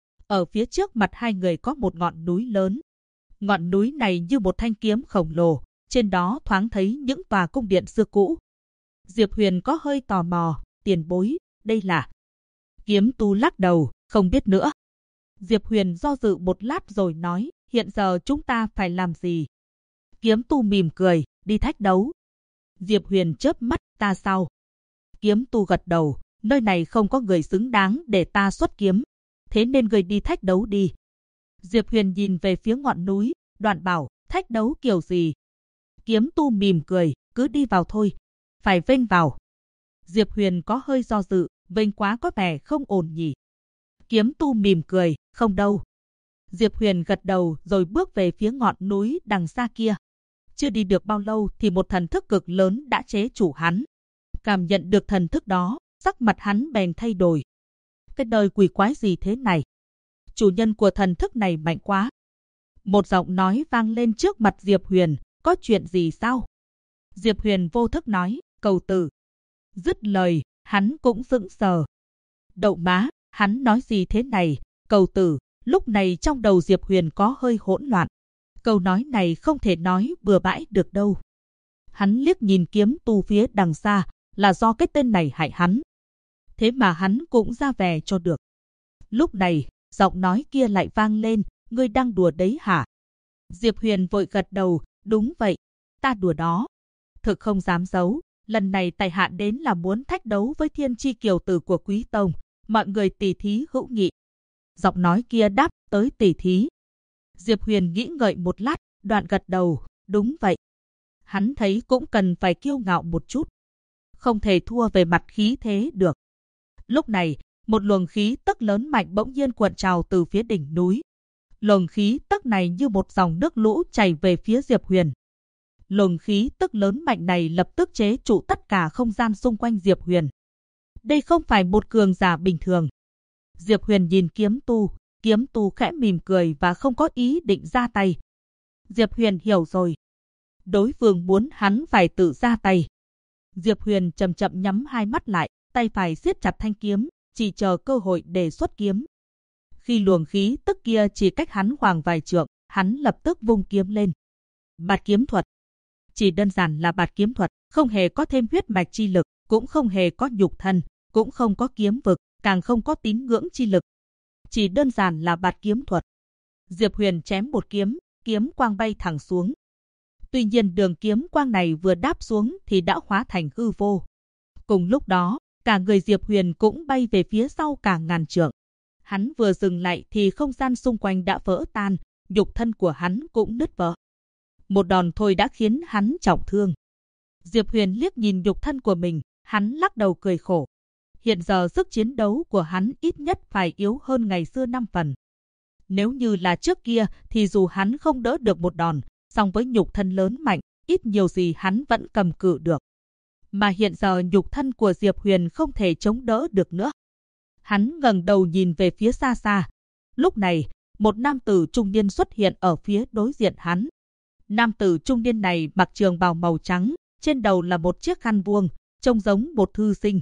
Ở phía trước mặt hai người có một ngọn núi lớn. Ngọn núi này như một thanh kiếm khổng lồ, trên đó thoáng thấy những tòa cung điện xưa cũ. Diệp Huyền có hơi tò mò, tiền bối, đây là... Kiếm tu lắc đầu, không biết nữa. Diệp Huyền do dự một lát rồi nói, hiện giờ chúng ta phải làm gì? Kiếm tu mỉm cười, đi thách đấu. Diệp Huyền chớp mắt, ta sao? Kiếm tu gật đầu, nơi này không có người xứng đáng để ta xuất kiếm. Thế nên người đi thách đấu đi. Diệp Huyền nhìn về phía ngọn núi, đoạn bảo, thách đấu kiểu gì? Kiếm tu mỉm cười, cứ đi vào thôi. Phải vênh vào. Diệp Huyền có hơi do dự, vênh quá có vẻ không ổn nhỉ. Kiếm tu mỉm cười, không đâu. Diệp Huyền gật đầu rồi bước về phía ngọn núi đằng xa kia. Chưa đi được bao lâu thì một thần thức cực lớn đã chế chủ hắn. Cảm nhận được thần thức đó, sắc mặt hắn bèn thay đổi. Cái đời quỷ quái gì thế này? Chủ nhân của thần thức này mạnh quá. Một giọng nói vang lên trước mặt Diệp Huyền, có chuyện gì sao? Diệp Huyền vô thức nói, cầu tử. Dứt lời, hắn cũng sững sờ. Đậu má, hắn nói gì thế này, cầu tử? Lúc này trong đầu Diệp Huyền có hơi hỗn loạn. Câu nói này không thể nói bừa bãi được đâu. Hắn liếc nhìn kiếm tu phía đằng xa, là do cái tên này hại hắn. Thế mà hắn cũng ra vẻ cho được. Lúc này, giọng nói kia lại vang lên, ngươi đang đùa đấy hả? Diệp Huyền vội gật đầu, đúng vậy, ta đùa đó. Thực không dám giấu, lần này tại hạ đến là muốn thách đấu với thiên chi kiều tử của Quý Tông, mọi người tỉ thí hữu nghị. Giọng nói kia đáp tới tỉ thí. Diệp Huyền nghĩ ngợi một lát, đoạn gật đầu, đúng vậy. Hắn thấy cũng cần phải kiêu ngạo một chút. Không thể thua về mặt khí thế được. Lúc này, một luồng khí tức lớn mạnh bỗng nhiên cuộn trào từ phía đỉnh núi. Luồng khí tức này như một dòng nước lũ chảy về phía Diệp Huyền. Luồng khí tức lớn mạnh này lập tức chế trụ tất cả không gian xung quanh Diệp Huyền. Đây không phải một cường giả bình thường. Diệp Huyền nhìn kiếm tu khẽ mỉm cười và không có ý định ra tay. Diệp Huyền hiểu rồi. Đối phương muốn hắn phải tự ra tay. Diệp Huyền chậm chậm nhắm hai mắt lại, tay phải siết chặt thanh kiếm, chỉ chờ cơ hội để xuất kiếm. Khi luồng khí tức kia chỉ cách hắn khoảng vài trượng, hắn lập tức vung kiếm lên. Bạt kiếm thuật. Chỉ đơn giản là bạt kiếm thuật, không hề có thêm huyết mạch chi lực, cũng không hề có nhục thân, cũng không có kiếm vực, càng không có tín ngưỡng chi lực. Chỉ đơn giản là bạt kiếm thuật. Diệp Huyền chém một kiếm, kiếm quang bay thẳng xuống. Tuy nhiên đường kiếm quang này vừa đáp xuống thì đã hóa thành hư vô. Cùng lúc đó, cả người Diệp Huyền cũng bay về phía sau cả ngàn trượng. Hắn vừa dừng lại thì không gian xung quanh đã vỡ tan, nhục thân của hắn cũng nứt vỡ. Một đòn thôi đã khiến hắn trọng thương. Diệp Huyền liếc nhìn nhục thân của mình, hắn lắc đầu cười khổ. Hiện giờ sức chiến đấu của hắn ít nhất phải yếu hơn ngày xưa 5 phần. Nếu như là trước kia thì dù hắn không đỡ được một đòn, song với nhục thân lớn mạnh, ít nhiều gì hắn vẫn cầm cự được. Mà hiện giờ nhục thân của Diệp Huyền không thể chống đỡ được nữa. Hắn ngẩng đầu nhìn về phía xa xa. Lúc này, một nam tử trung niên xuất hiện ở phía đối diện hắn. Nam tử trung niên này mặc trường bào màu trắng, trên đầu là một chiếc khăn vuông, trông giống một thư sinh.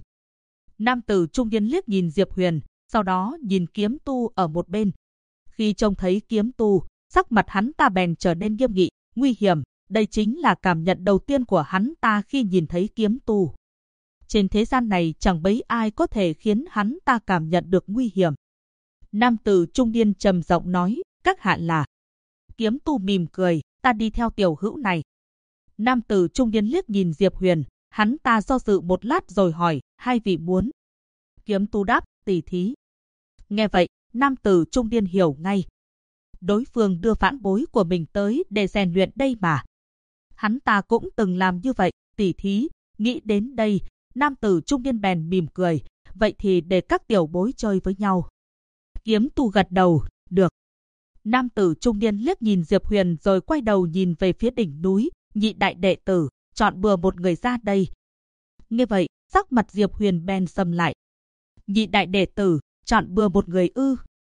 Nam tử trung niên liếc nhìn Diệp Huyền, sau đó nhìn kiếm tu ở một bên. Khi trông thấy kiếm tu, sắc mặt hắn ta bèn trở nên nghiêm nghị, nguy hiểm. Đây chính là cảm nhận đầu tiên của hắn ta khi nhìn thấy kiếm tu. Trên thế gian này chẳng mấy ai có thể khiến hắn ta cảm nhận được nguy hiểm. Nam tử trung niên trầm giọng nói, các hạ là. Kiếm tu mỉm cười, ta đi theo tiểu hữu này. Nam tử trung niên liếc nhìn Diệp Huyền, hắn ta do dự một lát rồi hỏi, hai vị muốn. Kiếm tu đáp, tỷ thí. Nghe vậy, nam tử trung niên hiểu ngay. Đối phương đưa vãn bối của mình tới để rèn luyện đây mà. Hắn ta cũng từng làm như vậy, tỷ thí. Nghĩ đến đây, nam tử trung niên bèn mỉm cười, vậy thì để các tiểu bối chơi với nhau. Kiếm tu gật đầu, được. Nam tử trung niên liếc nhìn Diệp Huyền rồi quay đầu nhìn về phía đỉnh núi, nhị đại đệ tử, chọn bừa một người ra đây. Nghe vậy, sắc mặt Diệp Huyền bèn sầm lại. Nhị đại đệ tử, chọn bừa một người ư?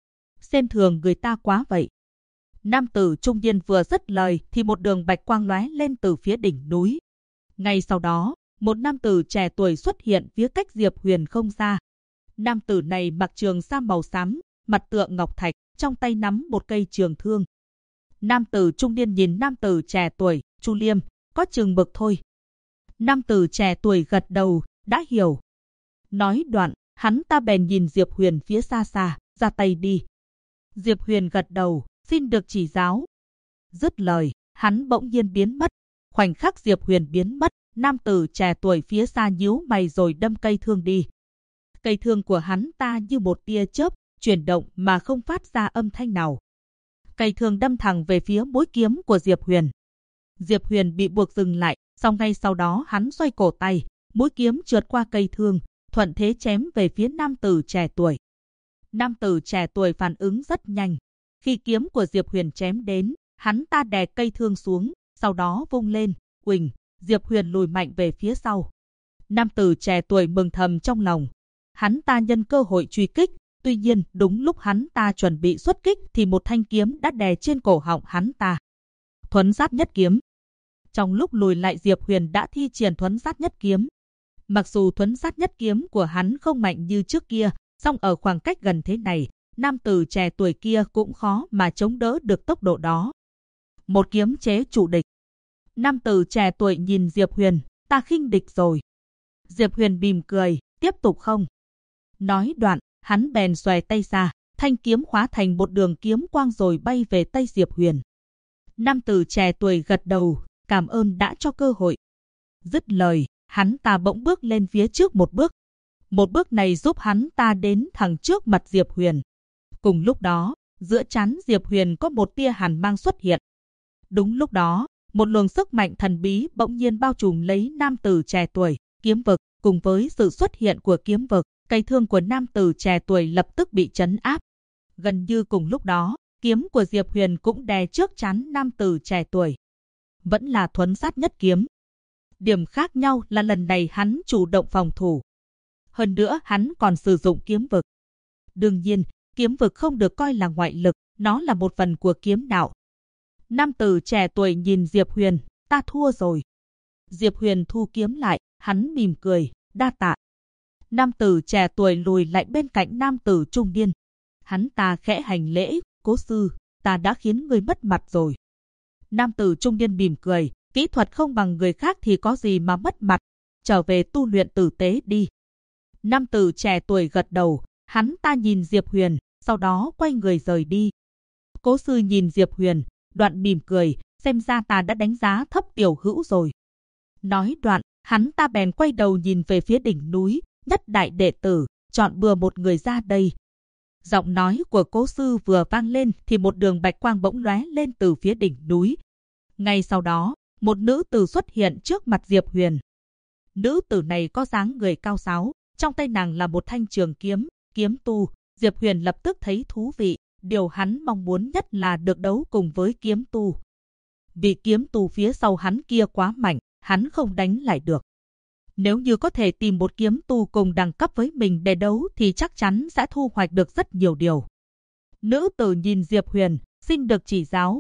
Xem thường người ta quá vậy. Nam tử trung niên vừa dứt lời thì một đường bạch quang lóe lên từ phía đỉnh núi. Ngay sau đó, một nam tử trẻ tuổi xuất hiện phía cách Diệp Huyền không xa. Nam tử này mặc trường sa màu xám, mặt tựa ngọc thạch, trong tay nắm một cây trường thương. Nam tử trung niên nhìn nam tử trẻ tuổi, Chu Liêm, có chừng mực thôi. Nam tử trẻ tuổi gật đầu, đã hiểu. Nói đoạn, hắn ta bèn nhìn Diệp Huyền phía xa xa, ra tay đi. Diệp Huyền gật đầu, xin được chỉ giáo. Dứt lời, hắn bỗng nhiên biến mất. Khoảnh khắc Diệp Huyền biến mất, nam tử trẻ tuổi phía xa nhíu mày rồi đâm cây thương đi. Cây thương của hắn ta như một tia chớp, chuyển động mà không phát ra âm thanh nào. Cây thương đâm thẳng về phía mũi kiếm của Diệp Huyền. Diệp Huyền bị buộc dừng lại, song ngay sau đó hắn xoay cổ tay, mũi kiếm trượt qua cây thương, thuận thế chém về phía nam tử trẻ tuổi. Nam tử trẻ tuổi phản ứng rất nhanh. Khi kiếm của Diệp Huyền chém đến, hắn ta đè cây thương xuống, sau đó vung lên, uỳnh, Diệp Huyền lùi mạnh về phía sau. Nam tử trẻ tuổi mừng thầm trong lòng. Hắn ta nhân cơ hội truy kích, tuy nhiên đúng lúc hắn ta chuẩn bị xuất kích thì một thanh kiếm đã đè trên cổ họng hắn ta. Thuấn sát nhất kiếm. Trong lúc lùi lại Diệp Huyền đã thi triển thuấn sát nhất kiếm. Mặc dù thuấn sát nhất kiếm của hắn không mạnh như trước kia, song ở khoảng cách gần thế này, nam tử trẻ tuổi kia cũng khó mà chống đỡ được tốc độ đó. Một kiếm chế chủ địch. Nam tử trẻ tuổi nhìn Diệp Huyền, ta khinh địch rồi. Diệp Huyền mỉm cười, tiếp tục không? Nói đoạn, hắn bèn xòe tay ra, thanh kiếm hóa thành một đường kiếm quang rồi bay về tay Diệp Huyền. Nam tử trẻ tuổi gật đầu, cảm ơn đã cho cơ hội. Dứt lời, hắn ta bỗng bước lên phía trước một bước. Một bước này giúp hắn ta đến thẳng trước mặt Diệp Huyền. Cùng lúc đó, giữa trán Diệp Huyền có một tia hàn mang xuất hiện. Đúng lúc đó, một luồng sức mạnh thần bí bỗng nhiên bao trùm lấy nam tử trẻ tuổi, kiếm vực. Cùng với sự xuất hiện của kiếm vực, cây thương của nam tử trẻ tuổi lập tức bị trấn áp. Gần như cùng lúc đó, kiếm của Diệp Huyền cũng đè trước trán nam tử trẻ tuổi. Vẫn là thuấn sát nhất kiếm. Điểm khác nhau là lần này hắn chủ động phòng thủ. Hơn nữa hắn còn sử dụng kiếm vực. Đương nhiên, kiếm vực không được coi là ngoại lực, nó là một phần của kiếm đạo. Nam tử trẻ tuổi nhìn Diệp Huyền, ta thua rồi. Diệp Huyền thu kiếm lại, hắn mỉm cười, đa tạ. Nam tử trẻ tuổi lùi lại bên cạnh nam tử trung niên. Hắn ta khẽ hành lễ, cố sư, ta đã khiến ngươi mất mặt rồi. Nam tử trung niên mỉm cười, kỹ thuật không bằng người khác thì có gì mà mất mặt, trở về tu luyện tử tế đi. Nam tử trẻ tuổi gật đầu, hắn ta nhìn Diệp Huyền, sau đó quay người rời đi. Cố sư nhìn Diệp Huyền, đoạn mỉm cười, xem ra ta đã đánh giá thấp tiểu hữu rồi. Nói đoạn, hắn ta bèn quay đầu nhìn về phía đỉnh núi, nhất đại đệ tử, chọn bừa một người ra đây. Giọng nói của cố sư vừa vang lên thì một đường bạch quang bỗng lóe lên từ phía đỉnh núi. Ngay sau đó, một nữ tử xuất hiện trước mặt Diệp Huyền. Nữ tử này có dáng người cao sáo, trong tay nàng là một thanh trường kiếm, kiếm tu. Diệp Huyền lập tức thấy thú vị, điều hắn mong muốn nhất là được đấu cùng với kiếm tu. Vì kiếm tu phía sau hắn kia quá mạnh, hắn không đánh lại được. Nếu như có thể tìm một kiếm tu cùng đẳng cấp với mình để đấu thì chắc chắn sẽ thu hoạch được rất nhiều điều. Nữ tử nhìn Diệp Huyền, xin được chỉ giáo.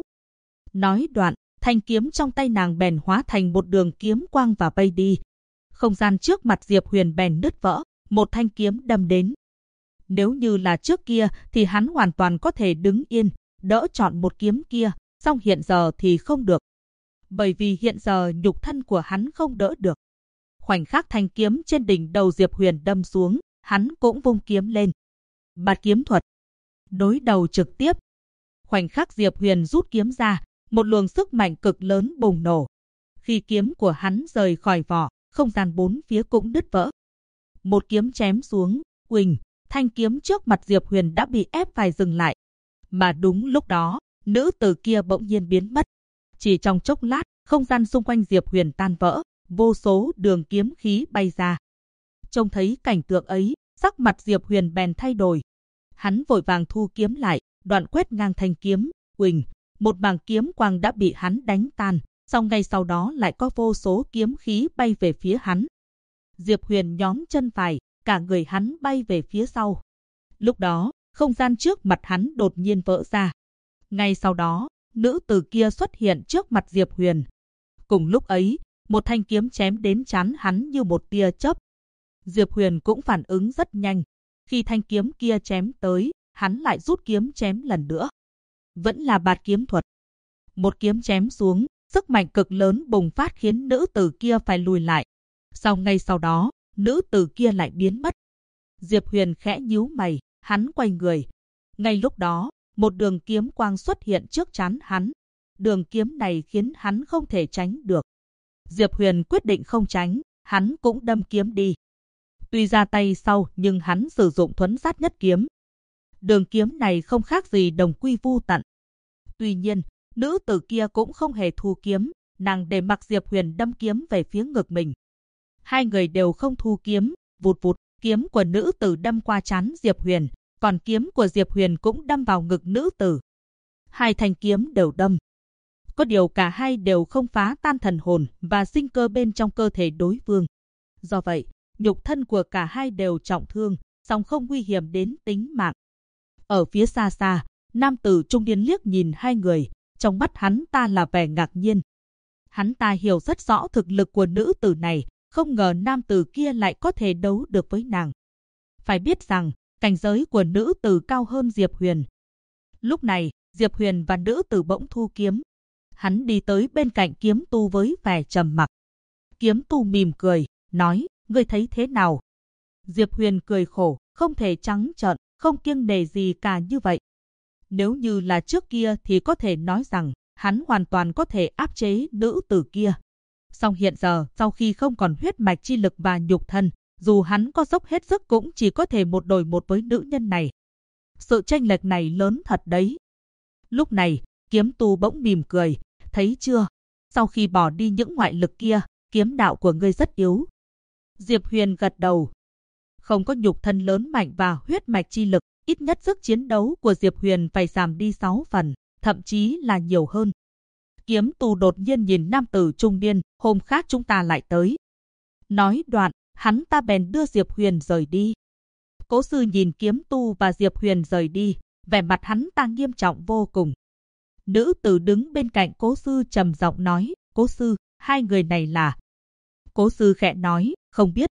Nói đoạn, thanh kiếm trong tay nàng bèn hóa thành một đường kiếm quang và bay đi. Không gian trước mặt Diệp Huyền bèn nứt vỡ, một thanh kiếm đâm đến. Nếu như là trước kia thì hắn hoàn toàn có thể đứng yên, đỡ chọn một kiếm kia, song hiện giờ thì không được. Bởi vì hiện giờ nhục thân của hắn không đỡ được. Khoảnh khắc thanh kiếm trên đỉnh đầu Diệp Huyền đâm xuống, hắn cũng vung kiếm lên. Bạt kiếm thuật. Đối đầu trực tiếp. Khoảnh khắc Diệp Huyền rút kiếm ra, một luồng sức mạnh cực lớn bùng nổ. Khi kiếm của hắn rời khỏi vỏ, không gian bốn phía cũng đứt vỡ. Một kiếm chém xuống, uỳnh, thanh kiếm trước mặt Diệp Huyền đã bị ép phải dừng lại. Mà đúng lúc đó, nữ tử kia bỗng nhiên biến mất. Chỉ trong chốc lát, không gian xung quanh Diệp Huyền tan vỡ, vô số đường kiếm khí bay ra. Trông thấy cảnh tượng ấy, sắc mặt Diệp Huyền bèn thay đổi. Hắn vội vàng thu kiếm lại, đoạn quét ngang thanh kiếm, uỳnh, một mảng kiếm quang đã bị hắn đánh tan, song ngay sau đó lại có vô số kiếm khí bay về phía hắn. Diệp Huyền nhón chân phải, cả người hắn bay về phía sau. Lúc đó, không gian trước mặt hắn đột nhiên vỡ ra. Ngay sau đó, nữ tử kia xuất hiện trước mặt Diệp Huyền. Cùng lúc ấy, một thanh kiếm chém đến trán hắn như một tia chớp. Diệp Huyền cũng phản ứng rất nhanh. Khi thanh kiếm kia chém tới, hắn lại rút kiếm chém lần nữa. Vẫn là bạt kiếm thuật. Một kiếm chém xuống, sức mạnh cực lớn bùng phát khiến nữ tử kia phải lùi lại. Ngay sau đó, nữ tử kia lại biến mất. Diệp Huyền khẽ nhíu mày, hắn quay người. Ngay lúc đó, một đường kiếm quang xuất hiện trước trán hắn. Đường kiếm này khiến hắn không thể tránh được. Diệp Huyền quyết định không tránh, hắn cũng đâm kiếm đi. Tuy ra tay sau nhưng hắn sử dụng thuấn sát nhất kiếm. Đường kiếm này không khác gì đồng quy vu tận. Tuy nhiên, nữ tử kia cũng không hề thu kiếm, nàng để mặc Diệp Huyền đâm kiếm về phía ngực mình. Hai người đều không thu kiếm, vụt vụt, kiếm của nữ tử đâm qua trán Diệp Huyền, còn kiếm của Diệp Huyền cũng đâm vào ngực nữ tử. Hai thanh kiếm đều đâm. Có điều cả hai đều không phá tan thần hồn và sinh cơ bên trong cơ thể đối phương. Do vậy, nhục thân của cả hai đều trọng thương, song không nguy hiểm đến tính mạng. Ở phía xa xa, nam tử trung niên liếc nhìn hai người, trong mắt hắn ta là vẻ ngạc nhiên. Hắn ta hiểu rất rõ thực lực của nữ tử này, không ngờ nam tử kia lại có thể đấu được với nàng. Phải biết rằng, cảnh giới của nữ tử cao hơn Diệp Huyền. Lúc này, Diệp Huyền và nữ tử bỗng thu kiếm. Hắn đi tới bên cạnh kiếm tu với vẻ trầm mặc. Kiếm tu mỉm cười, nói, ngươi thấy thế nào? Diệp Huyền cười khổ, không thể trắng trợn, không kiêng nể gì cả như vậy. Nếu như là trước kia thì có thể nói rằng, hắn hoàn toàn có thể áp chế nữ tử kia. Song hiện giờ, sau khi không còn huyết mạch chi lực và nhục thân, dù hắn có dốc hết sức cũng chỉ có thể một đổi một với nữ nhân này. Sự chênh lệch này lớn thật đấy. Lúc này, kiếm tu bỗng mỉm cười, thấy chưa? Sau khi bỏ đi những ngoại lực kia, kiếm đạo của ngươi rất yếu. Diệp Huyền gật đầu. Không có nhục thân lớn mạnh và huyết mạch chi lực, ít nhất sức chiến đấu của Diệp Huyền phải giảm đi 6 phần, thậm chí là nhiều hơn. Kiếm tu đột nhiên nhìn nam tử trung niên, hôm khác chúng ta lại tới. Nói đoạn, hắn ta bèn đưa Diệp Huyền rời đi. Cố sư nhìn kiếm tu và Diệp Huyền rời đi, vẻ mặt hắn ta nghiêm trọng vô cùng. Nữ tử đứng bên cạnh Cố sư trầm giọng nói, Cố sư, hai người này là... Cố sư khẽ nói, không biết.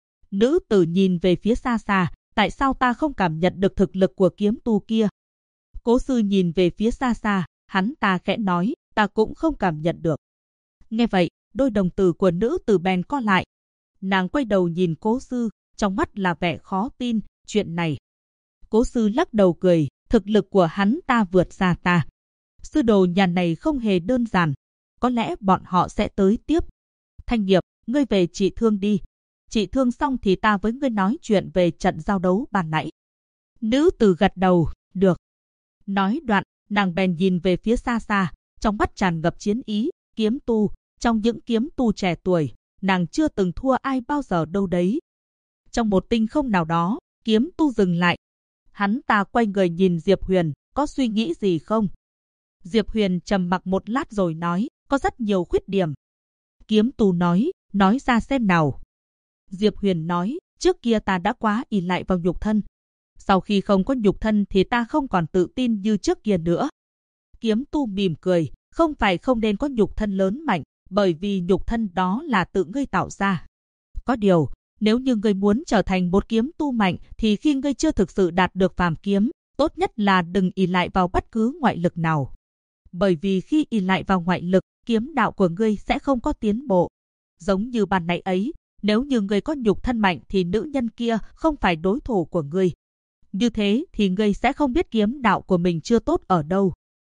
Nữ tử nhìn về phía xa xa, tại sao ta không cảm nhận được thực lực của kiếm tu kia? Cố sư nhìn về phía xa xa, hắn ta khẽ nói, ta cũng không cảm nhận được. Nghe vậy, đôi đồng tử của nữ tử bèn co lại. Nàng quay đầu nhìn Cố sư, trong mắt là vẻ khó tin, chuyện này. Cố sư lắc đầu cười, thực lực của hắn ta vượt xa ta. Sư đồ nhà này không hề đơn giản, có lẽ bọn họ sẽ tới tiếp. Thanh Nghiệp, ngươi về trị thương đi. Trị thương xong thì ta với ngươi nói chuyện về trận giao đấu ban nãy. Nữ tử gật đầu, được. Nói đoạn, nàng bèn nhìn về phía xa xa, trong mắt tràn ngập chiến ý, kiếm tu, trong những kiếm tu trẻ tuổi, nàng chưa từng thua ai bao giờ đâu đấy. Trong một tinh không nào đó, kiếm tu dừng lại. Hắn ta quay người nhìn Diệp Huyền, có suy nghĩ gì không? Diệp Huyền trầm mặc một lát rồi nói, có rất nhiều khuyết điểm. Kiếm tu nói ra xem nào. Diệp Huyền nói, trước kia ta đã quá ỷ lại vào nhục thân. Sau khi không có nhục thân thì ta không còn tự tin như trước kia nữa. Kiếm tu mỉm cười, không phải không nên có nhục thân lớn mạnh, bởi vì nhục thân đó là tự ngươi tạo ra. Có điều, nếu như ngươi muốn trở thành một kiếm tu mạnh thì khi ngươi chưa thực sự đạt được phàm kiếm, tốt nhất là đừng ỷ lại vào bất cứ ngoại lực nào. Bởi vì khi ỷ lại vào ngoại lực, kiếm đạo của ngươi sẽ không có tiến bộ. Giống như ban nãy ấy, nếu như ngươi có nhục thân mạnh thì nữ nhân kia không phải đối thủ của ngươi. Như thế thì ngươi sẽ không biết kiếm đạo của mình chưa tốt ở đâu.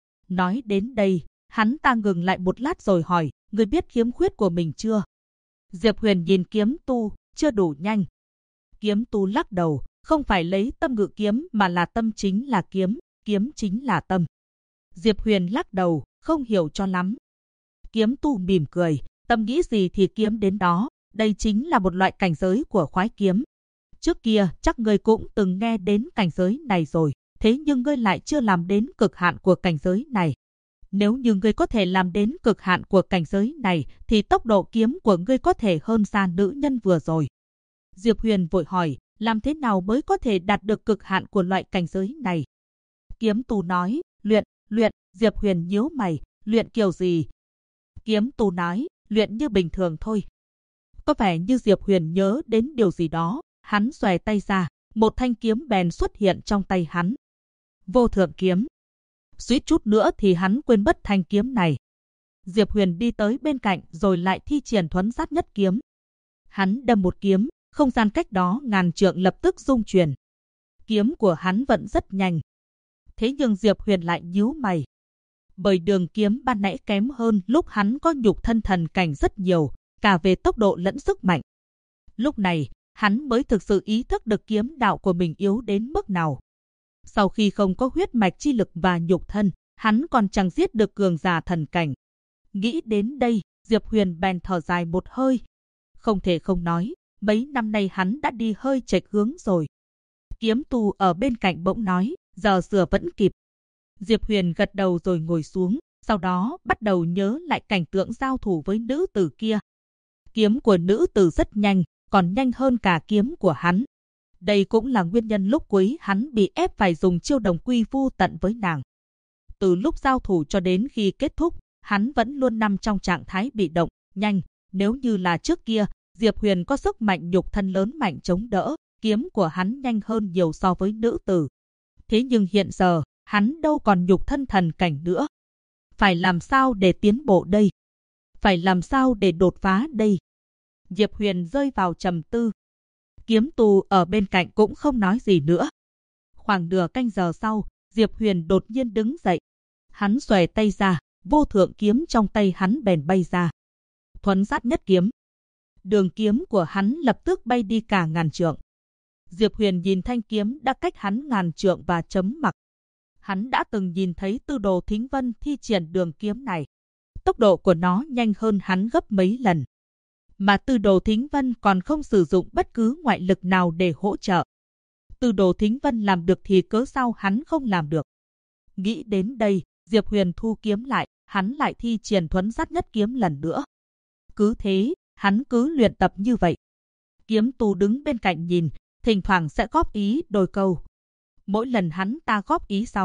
Nói đến đây, hắn ta ngừng lại một lát rồi hỏi, ngươi biết khiếm khuyết của mình chưa? Diệp Huyền nhìn kiếm tu, chưa đủ nhanh. Kiếm tu lắc đầu, không phải lấy tâm ngự kiếm mà là tâm chính là kiếm, kiếm chính là tâm. Diệp Huyền lắc đầu, không hiểu cho lắm. Kiếm tu mỉm cười, tâm nghĩ gì thì kiếm đến đó, đây chính là một loại cảnh giới của khoái kiếm. Trước kia chắc ngươi cũng từng nghe đến cảnh giới này rồi, thế nhưng ngươi lại chưa làm đến cực hạn của cảnh giới này. Nếu như ngươi có thể làm đến cực hạn của cảnh giới này thì tốc độ kiếm của ngươi có thể hơn xa nữ nhân vừa rồi. Diệp Huyền vội hỏi, làm thế nào mới có thể đạt được cực hạn của loại cảnh giới này? Kiếm tu nói, luyện. Diệp Huyền nhíu mày, luyện kiểu gì? Kiếm tu nói, luyện như bình thường thôi. Có vẻ như Diệp Huyền nhớ đến điều gì đó, hắn xòe tay ra, một thanh kiếm bèn xuất hiện trong tay hắn. Vô thượng kiếm. Suýt chút nữa thì hắn quên mất thanh kiếm này. Diệp Huyền đi tới bên cạnh rồi lại thi triển thuấn sát nhất kiếm. Hắn đâm một kiếm, không gian cách đó ngàn trượng lập tức rung chuyển. Kiếm của hắn vận rất nhanh. Thế nhưng Diệp Huyền lại nhíu mày. Bởi đường kiếm ban nãy kém hơn lúc hắn có nhục thân thần cảnh rất nhiều, cả về tốc độ lẫn sức mạnh. Lúc này, hắn mới thực sự ý thức được kiếm đạo của mình yếu đến mức nào. Sau khi không có huyết mạch chi lực và nhục thân, hắn còn chẳng giết được cường giả thần cảnh. Nghĩ đến đây, Diệp Huyền bèn thở dài một hơi. Không thể không nói, mấy năm nay hắn đã đi hơi chệch hướng rồi. Kiếm tu ở bên cạnh bỗng nói, giờ sửa vẫn kịp. Diệp Huyền gật đầu rồi ngồi xuống, sau đó bắt đầu nhớ lại cảnh tượng giao thủ với nữ tử kia. Kiếm của nữ tử rất nhanh, còn nhanh hơn cả kiếm của hắn. Đây cũng là nguyên nhân lúc cuối hắn bị ép phải dùng chiêu đồng quy vu tận với nàng. Từ lúc giao thủ cho đến khi kết thúc, hắn vẫn luôn nằm trong trạng thái bị động, nhanh. Nếu như là trước kia, Diệp Huyền có sức mạnh nhục thân lớn mạnh chống đỡ, kiếm của hắn nhanh hơn nhiều so với nữ tử. Thế nhưng hiện giờ, hắn đâu còn nhục thân thần cảnh nữa. Phải làm sao để tiến bộ đây? Phải làm sao để đột phá đây? Diệp Huyền rơi vào trầm tư. Kiếm tu ở bên cạnh cũng không nói gì nữa. Khoảng nửa canh giờ sau, Diệp Huyền đột nhiên đứng dậy. Hắn xòe tay ra, vô thượng kiếm trong tay hắn bèn bay ra. Thuấn sát nhất kiếm. Đường kiếm của hắn lập tức bay đi cả ngàn trượng. Diệp Huyền nhìn thanh kiếm đã cách hắn ngàn trượng và chấm mặc. Hắn đã từng nhìn thấy Tư Đồ Thính Vân thi triển đường kiếm này. Tốc độ của nó nhanh hơn hắn gấp mấy lần. Mà Tư Đồ Thính Vân còn không sử dụng bất cứ ngoại lực nào để hỗ trợ. Tư Đồ Thính Vân làm được thì cớ sao hắn không làm được? Nghĩ đến đây, Diệp Huyền thu kiếm lại, hắn lại thi triển thuấn sát nhất kiếm lần nữa. Cứ thế, hắn cứ luyện tập như vậy. Kiếm tu đứng bên cạnh nhìn, thỉnh thoảng sẽ góp ý đôi câu. Mỗi lần hắn ta góp ý xong,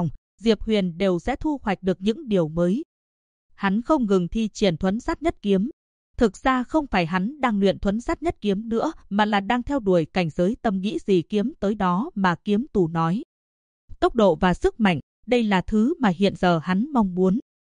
Diệp Huyền đều sẽ thu hoạch được những điều mới. Hắn không ngừng thi triển thuấn sát nhất kiếm. Thực ra không phải hắn đang luyện thuấn sát nhất kiếm nữa, mà là đang theo đuổi cảnh giới tâm nghĩ gì kiếm tới đó mà kiếm tù nói. Tốc độ và sức mạnh, đây là thứ mà hiện giờ hắn mong muốn.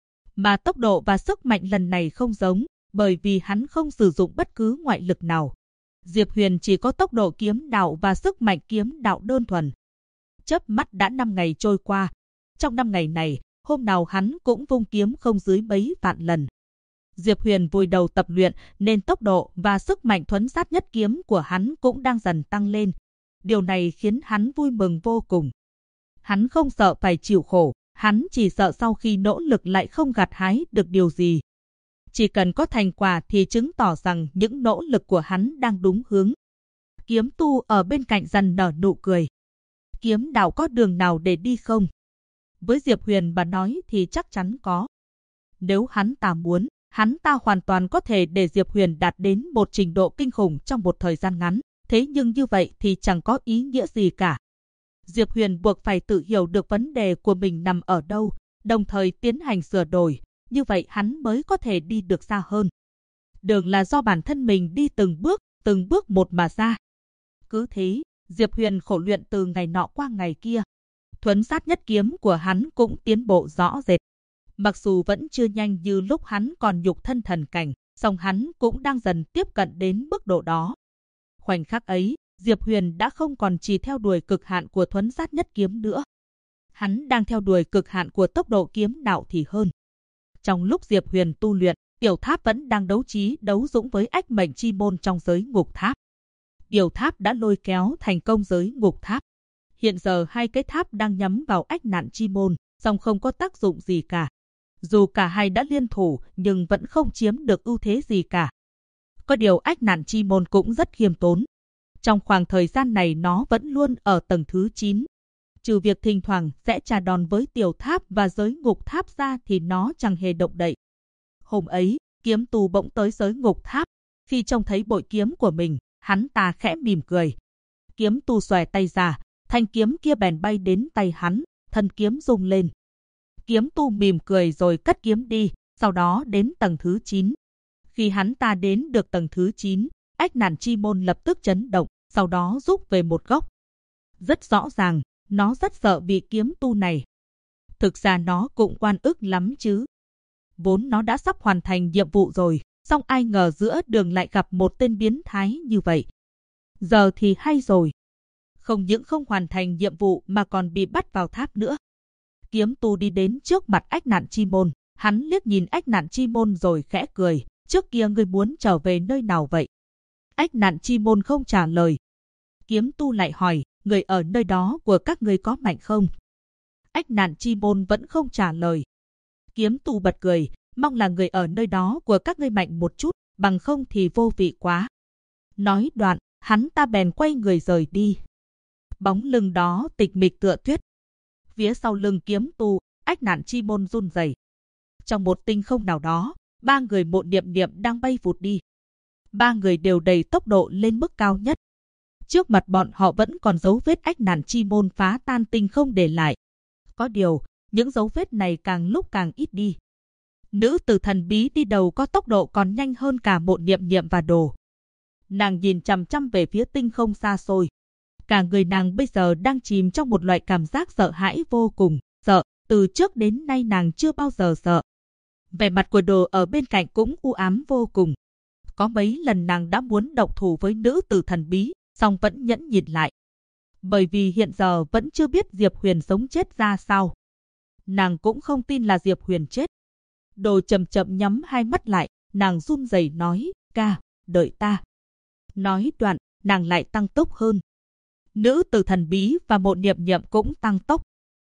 Mà tốc độ và sức mạnh lần này không giống, bởi vì hắn không sử dụng bất cứ ngoại lực nào. Diệp Huyền chỉ có tốc độ kiếm đạo và sức mạnh kiếm đạo đơn thuần. Chớp mắt đã 5 ngày trôi qua. Trong 5 ngày này, hôm nào hắn cũng vung kiếm không dưới mấy vạn lần. Diệp Huyền vùi đầu tập luyện nên tốc độ và sức mạnh thuấn sát nhất kiếm của hắn cũng đang dần tăng lên. Điều này khiến hắn vui mừng vô cùng. Hắn không sợ phải chịu khổ, hắn chỉ sợ sau khi nỗ lực lại không gặt hái được điều gì. Chỉ cần có thành quả thì chứng tỏ rằng những nỗ lực của hắn đang đúng hướng. Kiếm tu ở bên cạnh dần nở nụ cười. Kiếm đạo có đường nào để đi không? Với Diệp Huyền mà nói thì chắc chắn có. Nếu hắn ta muốn, hắn ta hoàn toàn có thể để Diệp Huyền đạt đến một trình độ kinh khủng trong một thời gian ngắn. Thế nhưng như vậy thì chẳng có ý nghĩa gì cả. Diệp Huyền buộc phải tự hiểu được vấn đề của mình nằm ở đâu, đồng thời tiến hành sửa đổi. Như vậy hắn mới có thể đi được xa hơn. Đường là do bản thân mình đi từng bước một mà ra. Cứ thế, Diệp Huyền khổ luyện từ ngày nọ qua ngày kia. Thuấn sát nhất kiếm của hắn cũng tiến bộ rõ rệt. Mặc dù vẫn chưa nhanh như lúc hắn còn nhục thân thần cảnh, song hắn cũng đang dần tiếp cận đến mức độ đó. Khoảnh khắc ấy, Diệp Huyền đã không còn chỉ theo đuổi cực hạn của thuấn sát nhất kiếm nữa. Hắn đang theo đuổi cực hạn của tốc độ kiếm đạo thì hơn. Trong lúc Diệp Huyền tu luyện, Tiểu Tháp vẫn đang đấu trí đấu dũng với Ách Mệnh Chi Môn trong giới ngục tháp. Tiểu Tháp đã lôi kéo thành công giới ngục tháp. Hiện giờ hai cái tháp đang nhắm vào Ách Nạn Chi Môn, song không có tác dụng gì cả. Dù cả hai đã liên thủ nhưng vẫn không chiếm được ưu thế gì cả. Có điều Ách Nạn Chi Môn cũng rất khiêm tốn. Trong khoảng thời gian này nó vẫn luôn ở tầng thứ 9. Trừ việc thỉnh thoảng sẽ trà đòn với Tiểu Tháp và giới ngục tháp ra thì nó chẳng hề động đậy. Hôm ấy, kiếm tù bỗng tới giới ngục tháp. Khi trông thấy bội kiếm của mình, hắn ta khẽ mỉm cười. Kiếm tù xòe tay ra, thanh kiếm kia bèn bay đến tay hắn, thân kiếm rung lên. Kiếm tu mỉm cười rồi cất kiếm đi, sau đó đến tầng thứ 9. Khi hắn ta đến được tầng thứ 9, Ách Nạn Chi Môn lập tức chấn động, sau đó rút về một góc. Rất rõ ràng, nó rất sợ vị kiếm tu này. Thực ra nó cũng oan ức lắm chứ. Vốn nó đã sắp hoàn thành nhiệm vụ rồi, song ai ngờ giữa đường lại gặp một tên biến thái như vậy. Giờ thì hay rồi. Không những không hoàn thành nhiệm vụ mà còn bị bắt vào tháp nữa. Kiếm tu đi đến trước mặt Ách Nạn Chi Môn. Hắn liếc nhìn Ách Nạn Chi Môn rồi khẽ cười. Trước kia ngươi muốn trở về nơi nào vậy? Ách Nạn Chi Môn không trả lời. Kiếm tu lại hỏi, người ở nơi đó của các ngươi có mạnh không? Ách Nạn Chi Môn vẫn không trả lời. Kiếm tu bật cười, mong là người ở nơi đó của các ngươi mạnh một chút, bằng không thì vô vị quá. Nói đoạn, hắn ta bèn quay người rời đi. Bóng lưng đó tịch mịch tựa tuyết. Phía sau lưng kiếm tu, Ách Nạn Chi Môn run rẩy. Trong một tinh không nào đó, ba người Mộ Niệm Niệm đang bay vụt đi. Ba người đều đẩy tốc độ lên mức cao nhất. Trước mặt bọn họ vẫn còn dấu vết Ách Nạn Chi Môn phá tan tinh không để lại. Có điều, những dấu vết này càng lúc càng ít đi. Nữ tử thần bí đi đầu có tốc độ còn nhanh hơn cả Mộ Niệm Niệm và Đồ. Nàng nhìn chằm chằm về phía tinh không xa xôi. Cả người nàng bây giờ đang chìm trong một loại cảm giác sợ hãi vô cùng, sợ, từ trước đến nay nàng chưa bao giờ sợ. Vẻ mặt của Đồ ở bên cạnh cũng u ám vô cùng. Có mấy lần nàng đã muốn động thủ với nữ tử thần bí, song vẫn nhẫn nhịn lại. Bởi vì hiện giờ vẫn chưa biết Diệp Huyền sống chết ra sao. Nàng cũng không tin là Diệp Huyền chết. Đồ chậm chậm nhắm hai mắt lại, nàng run rẩy nói, ca, đợi ta. Nói đoạn, nàng lại tăng tốc hơn. Nữ tử thần bí và Mộ Niệm Niệm cũng tăng tốc.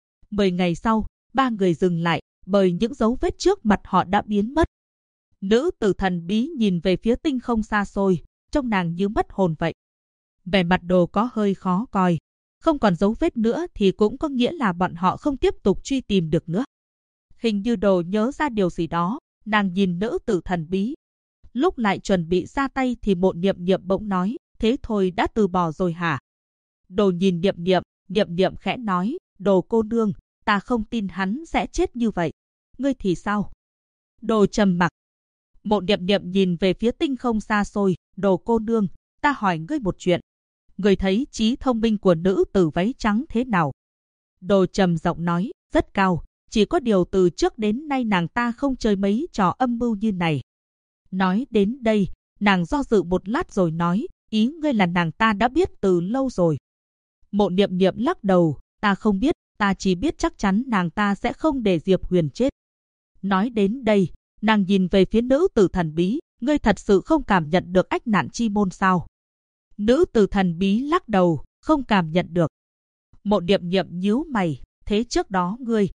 10 ngày sau, ba người dừng lại, bởi những dấu vết trước mặt họ đã biến mất. Nữ tử thần bí nhìn về phía tinh không xa xôi, trông nàng như mất hồn vậy. Vẻ mặt Đồ có hơi khó coi. Không còn dấu vết nữa thì cũng có nghĩa là bọn họ không tiếp tục truy tìm được nữa. Hình như Đồ nhớ ra điều gì đó, nàng nhìn nữ tử thần bí. Lúc lại chuẩn bị ra tay thì Mộ Niệm Niệm bỗng nói, thế thôi đã từ bỏ rồi hả? Đồ nhìn Niệm Niệm, Niệm Niệm khẽ nói, Đồ cô nương, ta không tin hắn sẽ chết như vậy. Ngươi thì sao? Đồ trầm mặc. Mộ Niệm Niệm nhìn về phía tinh không xa xôi. Đồ cô nương, ta hỏi ngươi một chuyện. Ngươi thấy trí thông minh của nữ tử váy trắng thế nào? Đồ trầm giọng nói, rất cao. Chỉ có điều từ trước đến nay nàng ta không chơi mấy trò âm mưu như này. Nói đến đây, nàng do dự một lát rồi nói, ý ngươi là nàng ta đã biết từ lâu rồi. Mộ Niệm Niệm lắc đầu, ta không biết, ta chỉ biết chắc chắn nàng ta sẽ không để Diệp Huyền chết. Nói đến đây, nàng nhìn về phía nữ tử thần bí, ngươi thật sự không cảm nhận được ách nạn chi môn sao? Nữ tử thần bí lắc đầu, không cảm nhận được. Mộ Niệm Niệm nhíu mày, thế trước đó ngươi...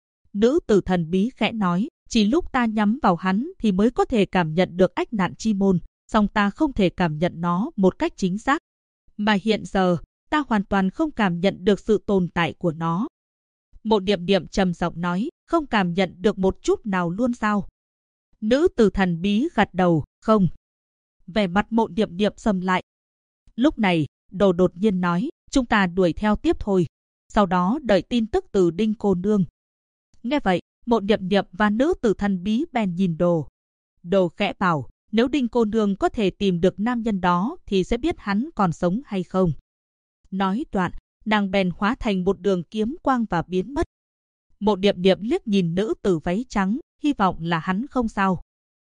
Nữ tử thần bí khẽ nói, chỉ lúc ta nhắm vào hắn thì mới có thể cảm nhận được ách nạn chi môn, song ta không thể cảm nhận nó một cách chính xác. Mà hiện giờ, ta hoàn toàn không cảm nhận được sự tồn tại của nó. Mộ Niệm Niệm trầm giọng nói, không cảm nhận được một chút nào luôn sao? Nữ tử thần bí gật đầu, không. Vẻ mặt Mộ Niệm Niệm sầm lại. Lúc này, Đồ đột nhiên nói, chúng ta đuổi theo tiếp thôi. Sau đó đợi tin tức từ Đinh cô nương. Nghe vậy, Mộ Niệm Niệm và nữ tử thần bí bèn nhìn Đồ. Đồ khẽ bảo, nếu Đinh cô nương có thể tìm được nam nhân đó thì sẽ biết hắn còn sống hay không. Nói đoạn, nàng bèn hóa thành một đường kiếm quang và biến mất. Mộ Niệm Niệm liếc nhìn nữ tử váy trắng, hy vọng là hắn không sao.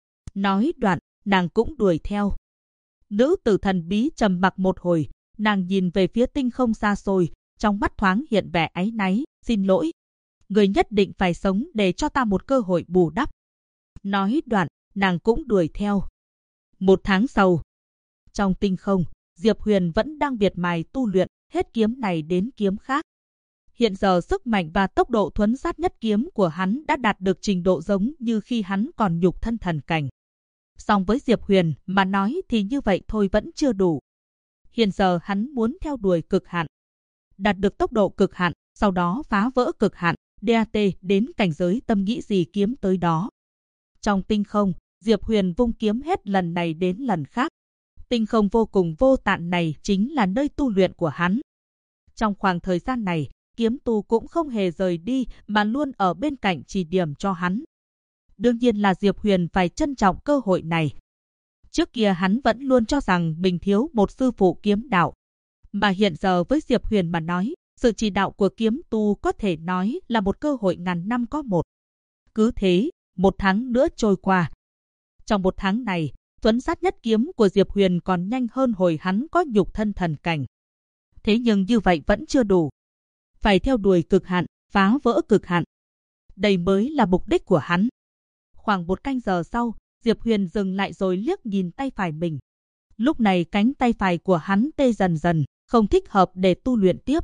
Nói đoạn, nàng cũng đuổi theo. Nữ tử thần bí trầm mặc một hồi, nàng nhìn về phía tinh không xa xôi, trong mắt thoáng hiện vẻ áy náy, xin lỗi. Người nhất định phải sống để cho ta một cơ hội bù đắp. Nói đoạn, nàng cũng đuổi theo. Một tháng sau, trong tinh không, Diệp Huyền vẫn đang miệt mài tu luyện, hết kiếm này đến kiếm khác. Hiện giờ sức mạnh và tốc độ thuấn sát nhất kiếm của hắn đã đạt được trình độ giống như khi hắn còn nhục thân thần cảnh. Song với Diệp Huyền mà nói thì như vậy thôi vẫn chưa đủ. Hiện giờ hắn muốn theo đuổi cực hạn, đạt được tốc độ cực hạn, sau đó phá vỡ cực hạn, DAT đến cảnh giới tâm nghĩ gì kiếm tới đó. Trong tinh không, Diệp Huyền vung kiếm hết lần này đến lần khác. Tinh không vô cùng vô tận này chính là nơi tu luyện của hắn. Trong khoảng thời gian này, kiếm tu cũng không hề rời đi mà luôn ở bên cạnh chỉ điểm cho hắn. Đương nhiên là Diệp Huyền phải trân trọng cơ hội này. Trước kia hắn vẫn luôn cho rằng mình thiếu một sư phụ kiếm đạo. Mà hiện giờ với Diệp Huyền mà nói, sự chỉ đạo của kiếm tu có thể nói là một cơ hội ngàn năm có một. Cứ thế, một tháng nữa trôi qua. Trong một tháng này, thuấn sát nhất kiếm của Diệp Huyền còn nhanh hơn hồi hắn có nhục thân thần cảnh. Thế nhưng như vậy vẫn chưa đủ. Phải theo đuổi cực hạn, phá vỡ cực hạn. Đây mới là mục đích của hắn. Khoảng một canh giờ sau, Diệp Huyền dừng lại rồi liếc nhìn tay phải mình. Lúc này cánh tay phải của hắn tê dần dần, không thích hợp để tu luyện tiếp.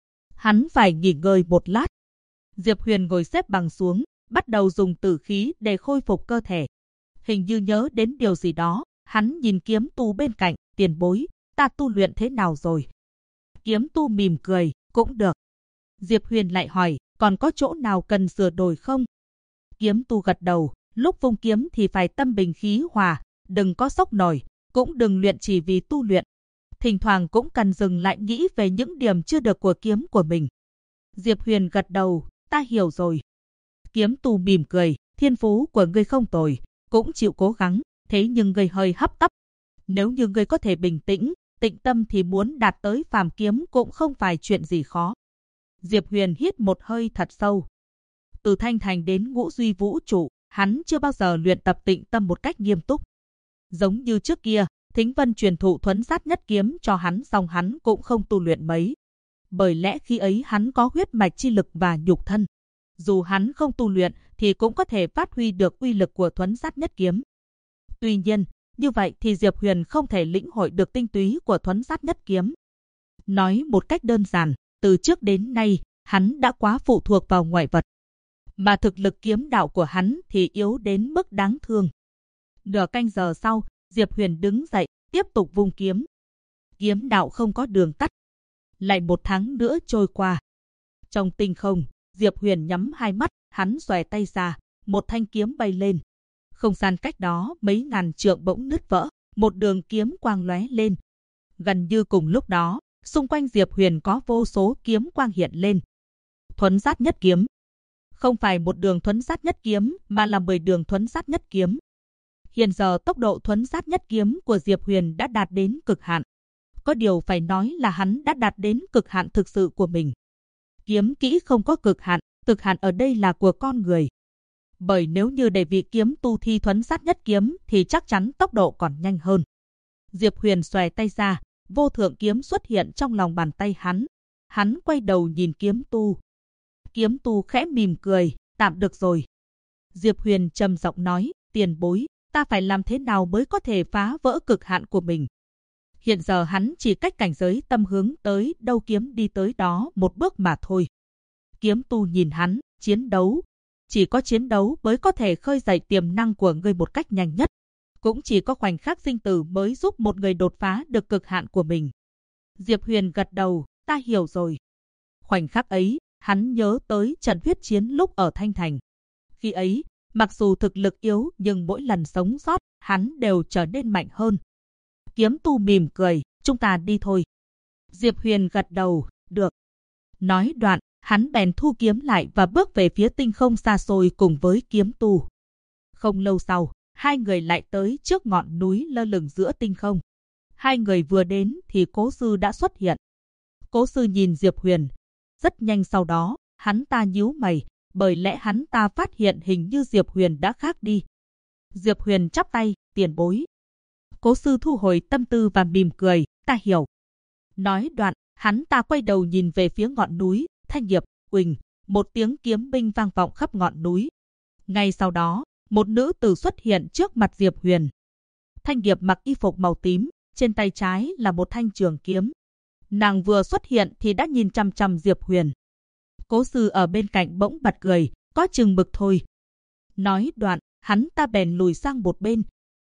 Hắn phải nghỉ ngơi một lát. Diệp Huyền ngồi xếp bằng xuống, bắt đầu dùng tử khí để khôi phục cơ thể. Hình như nhớ đến điều gì đó, hắn nhìn kiếm tu bên cạnh, tiền bối, ta tu luyện thế nào rồi? Kiếm tu mỉm cười, cũng được. Diệp Huyền lại hỏi, còn có chỗ nào cần sửa đổi không? Kiếm tu gật đầu, lúc vung kiếm thì phải tâm bình khí hòa, đừng có sốc nổi, cũng đừng luyện chỉ vì tu luyện. Thỉnh thoảng cũng cần dừng lại nghĩ về những điểm chưa được của kiếm của mình. Diệp Huyền gật đầu, ta hiểu rồi. Kiếm tu mỉm cười, thiên phú của ngươi không tồi, cũng chịu cố gắng, thế nhưng ngươi hơi hấp tấp. Nếu như ngươi có thể bình tĩnh, tĩnh tâm thì muốn đạt tới phàm kiếm cũng không phải chuyện gì khó. Diệp Huyền hít một hơi thật sâu. Từ Thanh Thành đến Ngũ Duy Vũ Trụ, hắn chưa bao giờ luyện tập tĩnh tâm một cách nghiêm túc. Giống như trước kia, Thính Vân truyền thụ thuấn sát nhất kiếm cho hắn xong hắn cũng không tu luyện mấy. Bởi lẽ khi ấy hắn có huyết mạch chi lực và nhục thân. Dù hắn không tu luyện thì cũng có thể phát huy được uy lực của thuấn sát nhất kiếm. Tuy nhiên, như vậy thì Diệp Huyền không thể lĩnh hội được tinh túy của thuấn sát nhất kiếm. Nói một cách đơn giản, từ trước đến nay, hắn đã quá phụ thuộc vào ngoại vật. Mà thực lực kiếm đạo của hắn thì yếu đến mức đáng thương. Nửa canh giờ sau, Diệp Huyền đứng dậy, tiếp tục vung kiếm. Kiếm đạo không có đường tắt. Lại một tháng nữa trôi qua. Trong tinh không, Diệp Huyền nhắm hai mắt, hắn xòe tay ra, một thanh kiếm bay lên. Không gian cách đó mấy ngàn trượng bỗng nứt vỡ, một đường kiếm quang lóe lên. Gần như cùng lúc đó, xung quanh Diệp Huyền có vô số kiếm quang hiện lên. Thuấn sát nhất kiếm, Không phải một đường thuấn sát nhất kiếm mà là 10 đường thuấn sát nhất kiếm. Hiện giờ tốc độ thuấn sát nhất kiếm của Diệp Huyền đã đạt đến cực hạn. Có điều phải nói là hắn đã đạt đến cực hạn thực sự của mình. Kiếm kỹ không có cực hạn ở đây là của con người. Bởi nếu như để vị kiếm tu thi thuấn sát nhất kiếm thì chắc chắn tốc độ còn nhanh hơn. Diệp Huyền xòe tay ra, vô thượng kiếm xuất hiện trong lòng bàn tay hắn. Hắn quay đầu nhìn kiếm tu. Kiếm tu khẽ mỉm cười, tạm được rồi. Diệp Huyền trầm giọng nói, tiền bối, ta phải làm thế nào mới có thể phá vỡ cực hạn của mình. Hiện giờ hắn chỉ cách cảnh giới tâm hướng tới đâu kiếm đi tới đó một bước mà thôi. Kiếm tu nhìn hắn, chiến đấu. Chỉ có chiến đấu mới có thể khơi dậy tiềm năng của ngươi một cách nhanh nhất. Cũng chỉ có khoảnh khắc sinh tử mới giúp một người đột phá được cực hạn của mình. Diệp Huyền gật đầu, ta hiểu rồi. Khoảnh khắc ấy, hắn nhớ tới trận huyết chiến lúc ở Thanh Thành. Khi ấy, mặc dù thực lực yếu nhưng mỗi lần sống sót, hắn đều trở nên mạnh hơn. Kiếm tu mỉm cười, chúng ta đi thôi. Diệp Huyền gật đầu, được. Nói đoạn, hắn bèn thu kiếm lại và bước về phía tinh không xa xôi cùng với kiếm tu. Không lâu sau, hai người lại tới trước ngọn núi lơ lửng giữa tinh không. Hai người vừa đến thì Cố Sư đã xuất hiện. Cố Sư nhìn Diệp Huyền. Rất nhanh sau đó, hắn ta nhíu mày, bởi lẽ hắn ta phát hiện hình như Diệp Huyền đã khác đi. Diệp Huyền chắp tay, tiền bối. Cố Sư thu hồi tâm tư và mỉm cười, ta hiểu. Nói đoạn, hắn ta quay đầu nhìn về phía ngọn núi, Thanh Nghiệp, Quỳnh, một tiếng kiếm binh vang vọng khắp ngọn núi. Ngay sau đó, một nữ tử xuất hiện trước mặt Diệp Huyền. Thanh Nghiệp mặc y phục màu tím, trên tay trái là một thanh trường kiếm. Nàng vừa xuất hiện thì đã nhìn chằm chằm Diệp Huyền. Cố Sư ở bên cạnh bỗng bật cười, có chừng mực thôi. Nói đoạn, hắn ta bèn lùi sang một bên.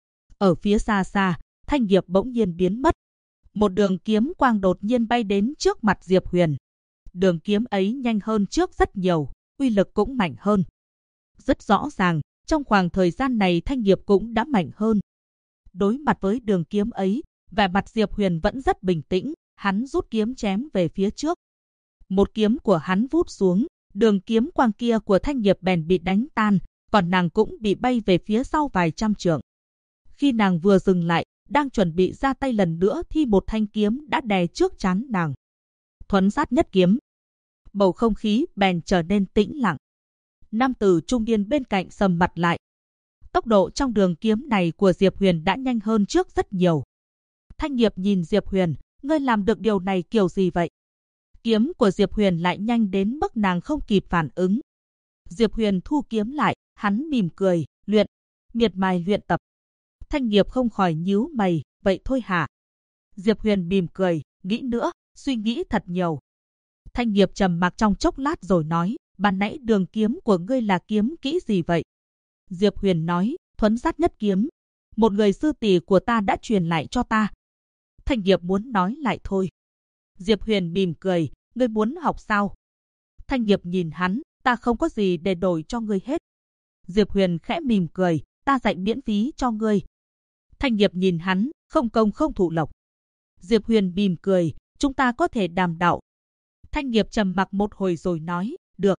Ở phía xa xa, Thanh Nghiệp bỗng nhiên biến mất. Một đường kiếm quang đột nhiên bay đến trước mặt Diệp Huyền. Đường kiếm ấy nhanh hơn trước rất nhiều, uy lực cũng mạnh hơn. Rất rõ ràng, trong khoảng thời gian này Thanh Nghiệp cũng đã mạnh hơn. Đối mặt với đường kiếm ấy, vẻ mặt Diệp Huyền vẫn rất bình tĩnh, hắn rút kiếm chém về phía trước. Một kiếm của hắn vút xuống, đường kiếm quang kia của Thanh Nghiệp bèn bị đánh tan, còn nàng cũng bị bay về phía sau vài trăm trượng. Khi nàng vừa dừng lại, đang chuẩn bị ra tay lần nữa thì một thanh kiếm đã đè trước trán nàng. Thuấn sát nhất kiếm. Bầu không khí bèn trở nên tĩnh lặng. Nam tử trung niên bên cạnh sầm mặt lại. Tốc độ trong đường kiếm này của Diệp Huyền đã nhanh hơn trước rất nhiều. Thanh Nghiệp nhìn Diệp Huyền, ngươi làm được điều này kiểu gì vậy? Kiếm của Diệp Huyền lại nhanh đến mức nàng không kịp phản ứng. Diệp Huyền thu kiếm lại, hắn mỉm cười, luyện, miệt mài luyện tập. Thanh Nghiệp không khỏi nhíu mày, vậy thôi hả? Diệp Huyền mỉm cười, nghĩ nữa, suy nghĩ thật nhiều. Thanh Nghiệp trầm mặc trong chốc lát rồi nói, ban nãy đường kiếm của ngươi là kiếm kỹ gì vậy? Diệp Huyền nói, thuấn sát nhất kiếm. Một người sư tỷ của ta đã truyền lại cho ta. Thanh Nghiệp muốn nói lại thôi. Diệp Huyền mỉm cười, ngươi muốn học sao? Thanh Nghiệp nhìn hắn, ta không có gì để đổi cho ngươi hết. Diệp Huyền khẽ mỉm cười, ta dạy miễn phí cho ngươi. Thanh Nghiệp nhìn hắn, không công không thụ lộc. Diệp Huyền mỉm cười, chúng ta có thể đàm đạo. Thanh Nghiệp trầm mặc một hồi rồi nói, được.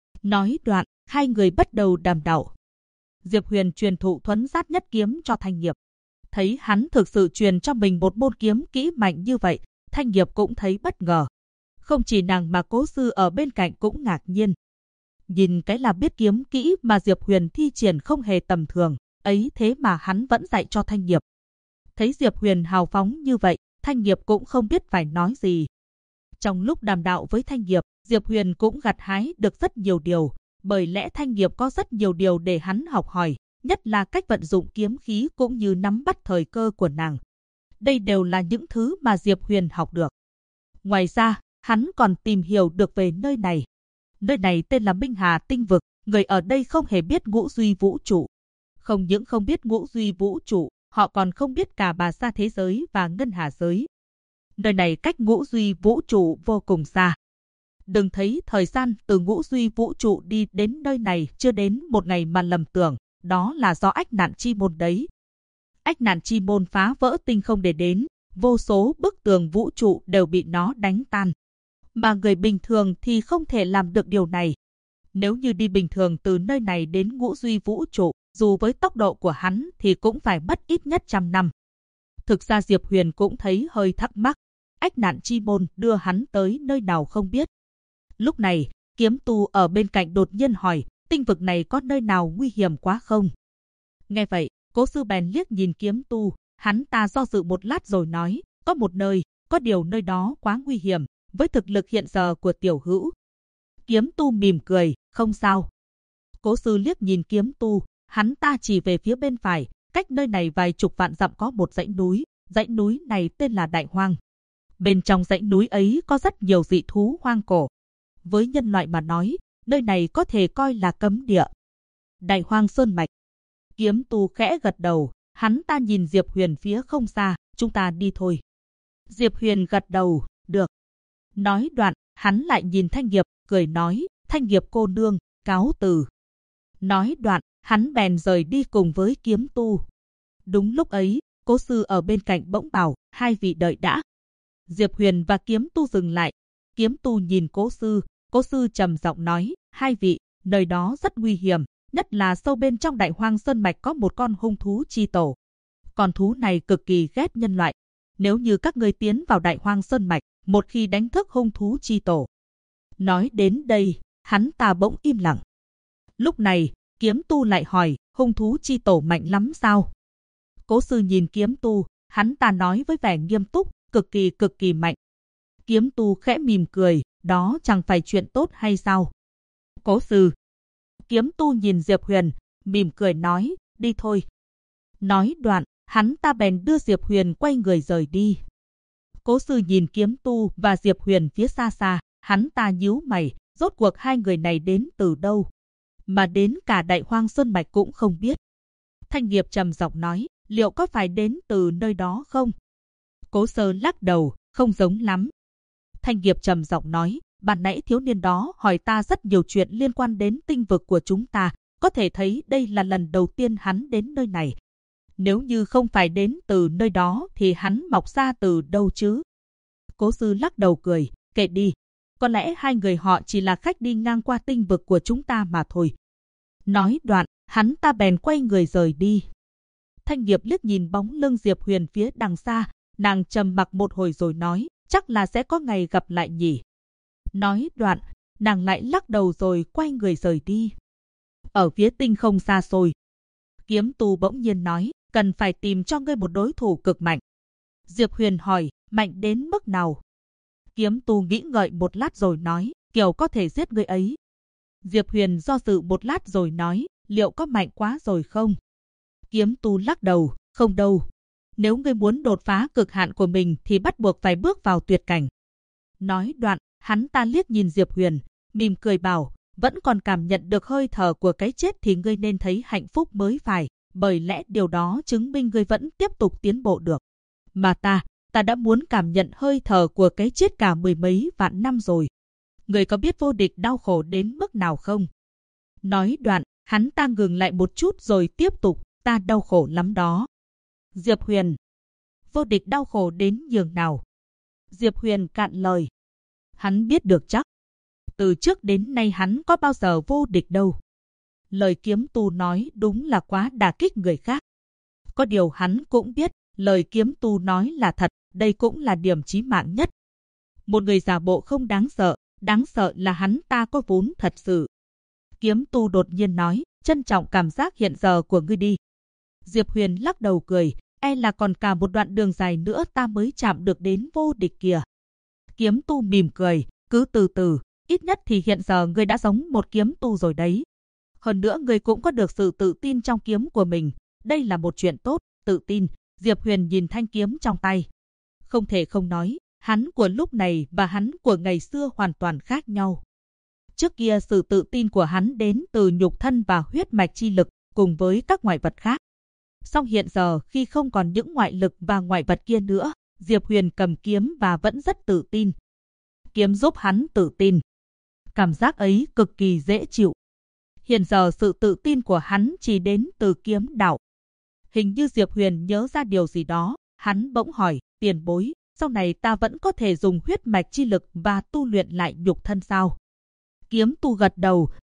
Nói đoạn, hai người bắt đầu đàm đạo. Diệp Huyền truyền thụ thuấn sát nhất kiếm cho Thanh Nghiệp. Thấy hắn thực sự truyền cho mình một môn kiếm kỹ mạnh như vậy, Thanh Nghiệp cũng thấy bất ngờ. Không chỉ nàng mà Cố Sư ở bên cạnh cũng ngạc nhiên. Nhìn cái là biết kiếm kỹ mà Diệp Huyền thi triển không hề tầm thường, ấy thế mà hắn vẫn dạy cho Thanh Nghiệp. Thấy Diệp Huyền hào phóng như vậy, Thanh Nghiệp cũng không biết phải nói gì. Trong lúc đàm đạo với Thanh Nghiệp, Diệp Huyền cũng gặt hái được rất nhiều điều, bởi lẽ Thanh Nghiệp có rất nhiều điều để hắn học hỏi, nhất là cách vận dụng kiếm khí cũng như nắm bắt thời cơ của nàng. Đây đều là những thứ mà Diệp Huyền học được. Ngoài ra, hắn còn tìm hiểu được về nơi này. Nơi này tên là Minh Hà Tinh Vực, người ở đây không hề biết ngũ duy vũ trụ. Không những không biết ngũ duy vũ trụ, họ còn không biết cả Bà Sa thế giới và Ngân Hà giới. Nơi này cách ngũ duy vũ trụ vô cùng xa. Đừng thấy thời gian từ ngũ duy vũ trụ đi đến nơi này chưa đến một ngày mà lầm tưởng, đó là do ách nạn chi môn đấy. Ách nạn chi môn phá vỡ tinh không để đến, vô số bức tường vũ trụ đều bị nó đánh tan. Mà người bình thường thì không thể làm được điều này. Nếu như đi bình thường từ nơi này đến ngũ duy vũ trụ, dù với tốc độ của hắn thì cũng phải mất ít nhất 100 năm. Thực ra Diệp Huyền cũng thấy hơi thắc mắc, ách nạn chi môn đưa hắn tới nơi nào không biết. Lúc này, Kiếm Tu ở bên cạnh đột nhiên hỏi, tinh vực này có nơi nào nguy hiểm quá không? Nghe vậy, Cố Sư bèn liếc nhìn Kiếm Tu, hắn ta do dự một lát rồi nói, có một nơi, có điều nơi đó quá nguy hiểm, với thực lực hiện giờ của tiểu hữu. Kiếm Tu mỉm cười, không sao. Cố Sư liếc nhìn Kiếm Tu, hắn ta chỉ về phía bên phải, cách nơi này vài chục vạn dặm có một dãy núi này tên là Đại Hoang. Bên trong dãy núi ấy có rất nhiều dị thú hoang cổ. Với nhân loại mà nói, nơi này có thể coi là cấm địa. Đại Hoang Sơn Mạch. Kiếm Tu khẽ gật đầu, hắn ta nhìn Diệp Huyền phía không xa, chúng ta đi thôi. Diệp Huyền gật đầu, được. Nói đoạn, hắn lại nhìn Thanh Nghiệp, cười nói, Thanh Nghiệp cô nương, cáo từ. Nói đoạn, hắn bèn rời đi cùng với Kiếm Tu. Đúng lúc ấy, Cố Sư ở bên cạnh bỗng bảo, hai vị đợi đã. Diệp Huyền và Kiếm Tu dừng lại. Kiếm Tu nhìn Cố Sư trầm giọng nói, hai vị, nơi đó rất nguy hiểm, nhất là sâu bên trong Đại Hoang Sơn Mạch có một con hung thú chi tổ. Con thú này cực kỳ ghét nhân loại. Nếu như các ngươi tiến vào Đại Hoang Sơn Mạch, một khi đánh thức hung thú chi tổ. Nói đến đây, hắn ta bỗng im lặng. Lúc này, Kiếm Tu lại hỏi, hung thú chi tổ mạnh lắm sao? Cố Sư nhìn Kiếm Tu, hắn ta nói với vẻ nghiêm túc, cực kỳ mạnh. Kiếm Tu khẽ mỉm cười, đó chẳng phải chuyện tốt hay sao? Cố Sư. Kiếm Tu nhìn Diệp Huyền, mỉm cười nói, đi thôi. Nói đoạn, hắn ta bèn đưa Diệp Huyền quay người rời đi. Cố Sư nhìn Kiếm Tu và Diệp Huyền phía xa xa, hắn ta nhíu mày, rốt cuộc hai người này đến từ đâu? Mà đến cả Đại Hoang Sơn Mạch cũng không biết. Thanh Nghiệp trầm giọng nói, liệu có phải đến từ nơi đó không? Cố Sư lắc đầu, không giống lắm. Thanh Nghiệp trầm giọng nói, ban nãy thiếu niên đó hỏi ta rất nhiều chuyện liên quan đến tinh vực của chúng ta, có thể thấy đây là lần đầu tiên hắn đến nơi này. Nếu như không phải đến từ nơi đó thì hắn mọc ra từ đâu chứ? Cố Sư lắc đầu cười, kệ đi. Có lẽ hai người họ chỉ là khách đi ngang qua tinh vực của chúng ta mà thôi. Nói đoạn, hắn ta bèn quay người rời đi. Thanh Nghiệp liếc nhìn bóng lưng Diệp Huyền phía đằng xa, nàng trầm mặc một hồi rồi nói, chắc là sẽ có ngày gặp lại nhỉ. Nói đoạn, nàng lại lắc đầu rồi quay người rời đi. Ở phía tinh không xa xôi, Kiếm Tu bỗng nhiên nói, cần phải tìm cho ngươi một đối thủ cực mạnh. Diệp Huyền hỏi, mạnh đến mức nào? Kiếm Tu nghĩ ngợi một lát rồi nói, kiểu có thể giết ngươi ấy. Diệp Huyền do dự một lát rồi nói, liệu có mạnh quá rồi không? Kiếm Tu lắc đầu, không đâu. Nếu ngươi muốn đột phá cực hạn của mình thì bắt buộc phải bước vào tuyệt cảnh. Nói đoạn, hắn ta liếc nhìn Diệp Huyền, mỉm cười bảo, vẫn còn cảm nhận được hơi thở của cái chết thì ngươi nên thấy hạnh phúc mới phải, bởi lẽ điều đó chứng minh ngươi vẫn tiếp tục tiến bộ được. Mà ta đã muốn cảm nhận hơi thở của cái chết cả mười mấy vạn năm rồi. Ngươi có biết vô địch đau khổ đến mức nào không? Nói đoạn, hắn ta ngừng lại một chút rồi tiếp tục, ta đau khổ lắm đó. Diệp Huyền, vô địch đau khổ đến nhường nào? Diệp Huyền cạn lời. Hắn biết được chắc. Từ trước đến nay hắn có bao giờ vô địch đâu. Lời Kiếm Tu nói đúng là quá đả kích người khác. Có điều hắn cũng biết, lời Kiếm Tu nói là thật, đây cũng là điểm chí mạng nhất. Một người giả bộ không đáng sợ là hắn ta có vốn thật sự. Kiếm Tu đột nhiên nói, trân trọng cảm giác hiện giờ của ngươi đi. Diệp Huyền lắc đầu cười, e là còn cả một đoạn đường dài nữa ta mới chạm được đến vô địch kìa. Kiếm Tu mỉm cười, cứ từ từ, ít nhất thì hiện giờ ngươi đã giống một kiếm tu rồi đấy. Hơn nữa ngươi cũng có được sự tự tin trong kiếm của mình, đây là một chuyện tốt, tự tin. Diệp Huyền nhìn thanh kiếm trong tay. Không thể không nói, hắn của lúc này và hắn của ngày xưa hoàn toàn khác nhau. Trước kia sự tự tin của hắn đến từ nhục thân và huyết mạch chi lực cùng với các ngoại vật khác. Song hiện giờ khi không còn những ngoại lực và ngoại vật kia nữa, Diệp Huyền cầm kiếm và vẫn rất tự tin. Kiếm giúp hắn tự tin. Cảm giác ấy cực kỳ dễ chịu. Hiện giờ sự tự tin của hắn chỉ đến từ kiếm đạo. Hình như Diệp Huyền nhớ ra điều gì đó, hắn bỗng hỏi, tiền bối, sau này ta vẫn có thể dùng huyết mạch chi lực và tu luyện lại nhục thân sao? Kiếm Tu gật đầu,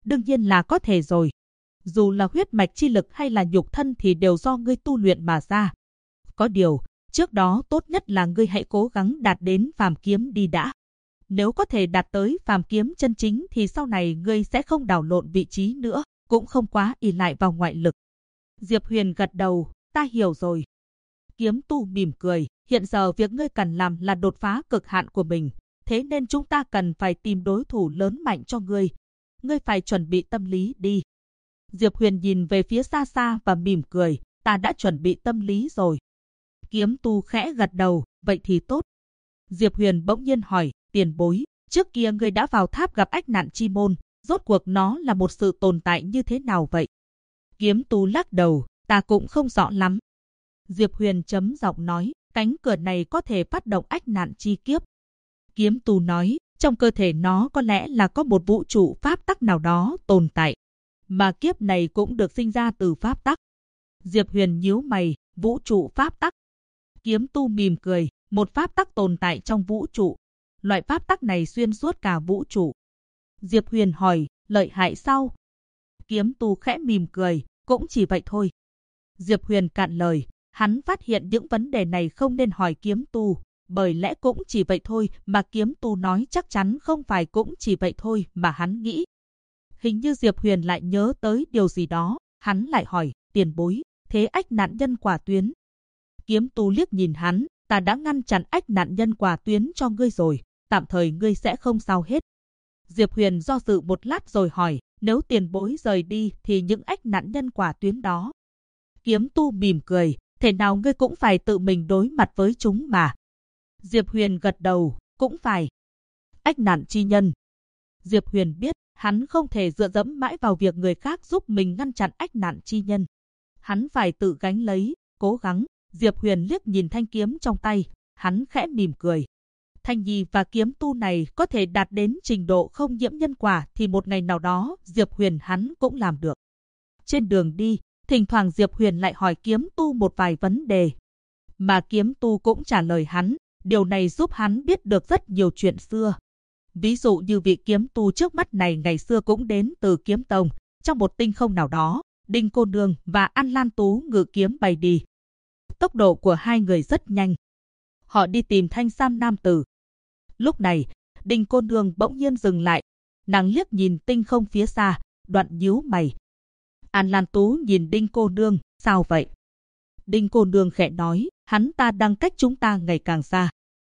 Đương nhiên là có thể rồi. Dù là huyết mạch chi lực hay là nhục thân thì đều do ngươi tu luyện mà ra. Có điều, trước đó tốt nhất là ngươi hãy cố gắng đạt đến phàm kiếm đi đã. Nếu có thể đạt tới phàm kiếm chân chính thì sau này ngươi sẽ không đảo lộn vị trí nữa, cũng không quá ỷ lại vào ngoại lực. Diệp Huyền gật đầu, ta hiểu rồi. Kiếm tu mỉm cười, hiện giờ việc ngươi cần làm là đột phá cực hạn của mình, thế nên chúng ta cần phải tìm đối thủ lớn mạnh cho ngươi. Ngươi phải chuẩn bị tâm lý đi. Diệp Huyền nhìn về phía xa xa và mỉm cười, ta đã chuẩn bị tâm lý rồi. Kiếm tu khẽ gật đầu, vậy thì tốt. Diệp Huyền bỗng nhiên hỏi, tiền bối, trước kia ngươi đã vào tháp gặp ách nạn chi môn, rốt cuộc nó là một sự tồn tại như thế nào vậy? Kiếm tu lắc đầu, ta cũng không rõ lắm. Diệp Huyền chấm giọng nói, cánh cửa này có thể phát động ách nạn chi kiếp. Kiếm tu nói, trong cơ thể nó có lẽ là có một vũ trụ pháp tắc nào đó tồn tại, mà kiếp này cũng được sinh ra từ pháp tắc. Diệp Huyền nhíu mày, vũ trụ pháp tắc. Kiếm tu mỉm cười, một pháp tắc tồn tại trong vũ trụ. Loại pháp tắc này xuyên suốt cả vũ trụ. Diệp Huyền hỏi, lợi hại sao? Kiếm tu khẽ mỉm cười, cũng chỉ vậy thôi. Diệp Huyền cạn lời, hắn phát hiện những vấn đề này không nên hỏi kiếm tu, bởi lẽ cũng chỉ vậy thôi mà kiếm tu nói chắc chắn không phải cũng chỉ vậy thôi mà hắn nghĩ. Hình như Diệp Huyền lại nhớ tới điều gì đó, hắn lại hỏi, tiền bối, thế ách nạn nhân quả tuyến? Kiếm tu liếc nhìn hắn, ta đã ngăn chặn ách nạn nhân quả tuyến cho ngươi rồi, tạm thời ngươi sẽ không sao hết. Diệp Huyền do dự một lát rồi hỏi, nếu tiền bối rời đi thì những ách nạn nhân quả tuyến đó. Kiếm tu mỉm cười, thế nào ngươi cũng phải tự mình đối mặt với chúng mà. Diệp Huyền gật đầu, cũng phải. Ách nạn chi nhân. Diệp Huyền biết, hắn không thể dựa dẫm mãi vào việc người khác giúp mình ngăn chặn ách nạn chi nhân. Hắn phải tự gánh lấy, cố gắng. Diệp Huyền liếc nhìn thanh kiếm trong tay, hắn khẽ mỉm cười. Thanh nhi và kiếm tu này có thể đạt đến trình độ không nhiễm nhân quả thì một ngày nào đó Diệp Huyền hắn cũng làm được. Trên đường đi, thỉnh thoảng Diệp Huyền lại hỏi kiếm tu một vài vấn đề. Mà kiếm tu cũng trả lời hắn, điều này giúp hắn biết được rất nhiều chuyện xưa. Ví dụ như vị kiếm tu trước mắt này ngày xưa cũng đến từ kiếm tông, trong một tinh không nào đó, Đinh Cô Nương và An Lan Tú ngự kiếm bay đi. Tốc độ của hai người rất nhanh. Họ đi tìm thanh sam nam tử. Lúc này, Đinh Cô Nương bỗng nhiên dừng lại. Nàng liếc nhìn tinh không phía xa, đoạn nhíu mày. An Lan Tú nhìn Đinh Cô Nương, sao vậy? Đinh Cô Nương khẽ nói, hắn ta đang cách chúng ta ngày càng xa.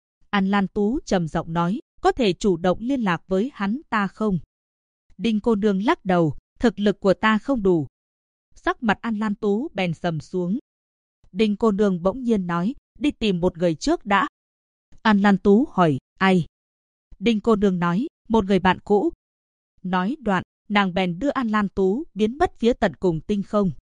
An Lan Tú trầm giọng nói, có thể chủ động liên lạc với hắn ta không? Đinh Cô Nương lắc đầu, thực lực của ta không đủ. Sắc mặt An Lan Tú bèn sầm xuống. Đinh Cô Nương bỗng nhiên nói, đi tìm một người trước đã. An Lan Tú hỏi, ai? Đinh Cô Nương nói, một người bạn cũ. Nói đoạn, nàng bèn đưa An Lan Tú biến mất phía tận cùng tinh không.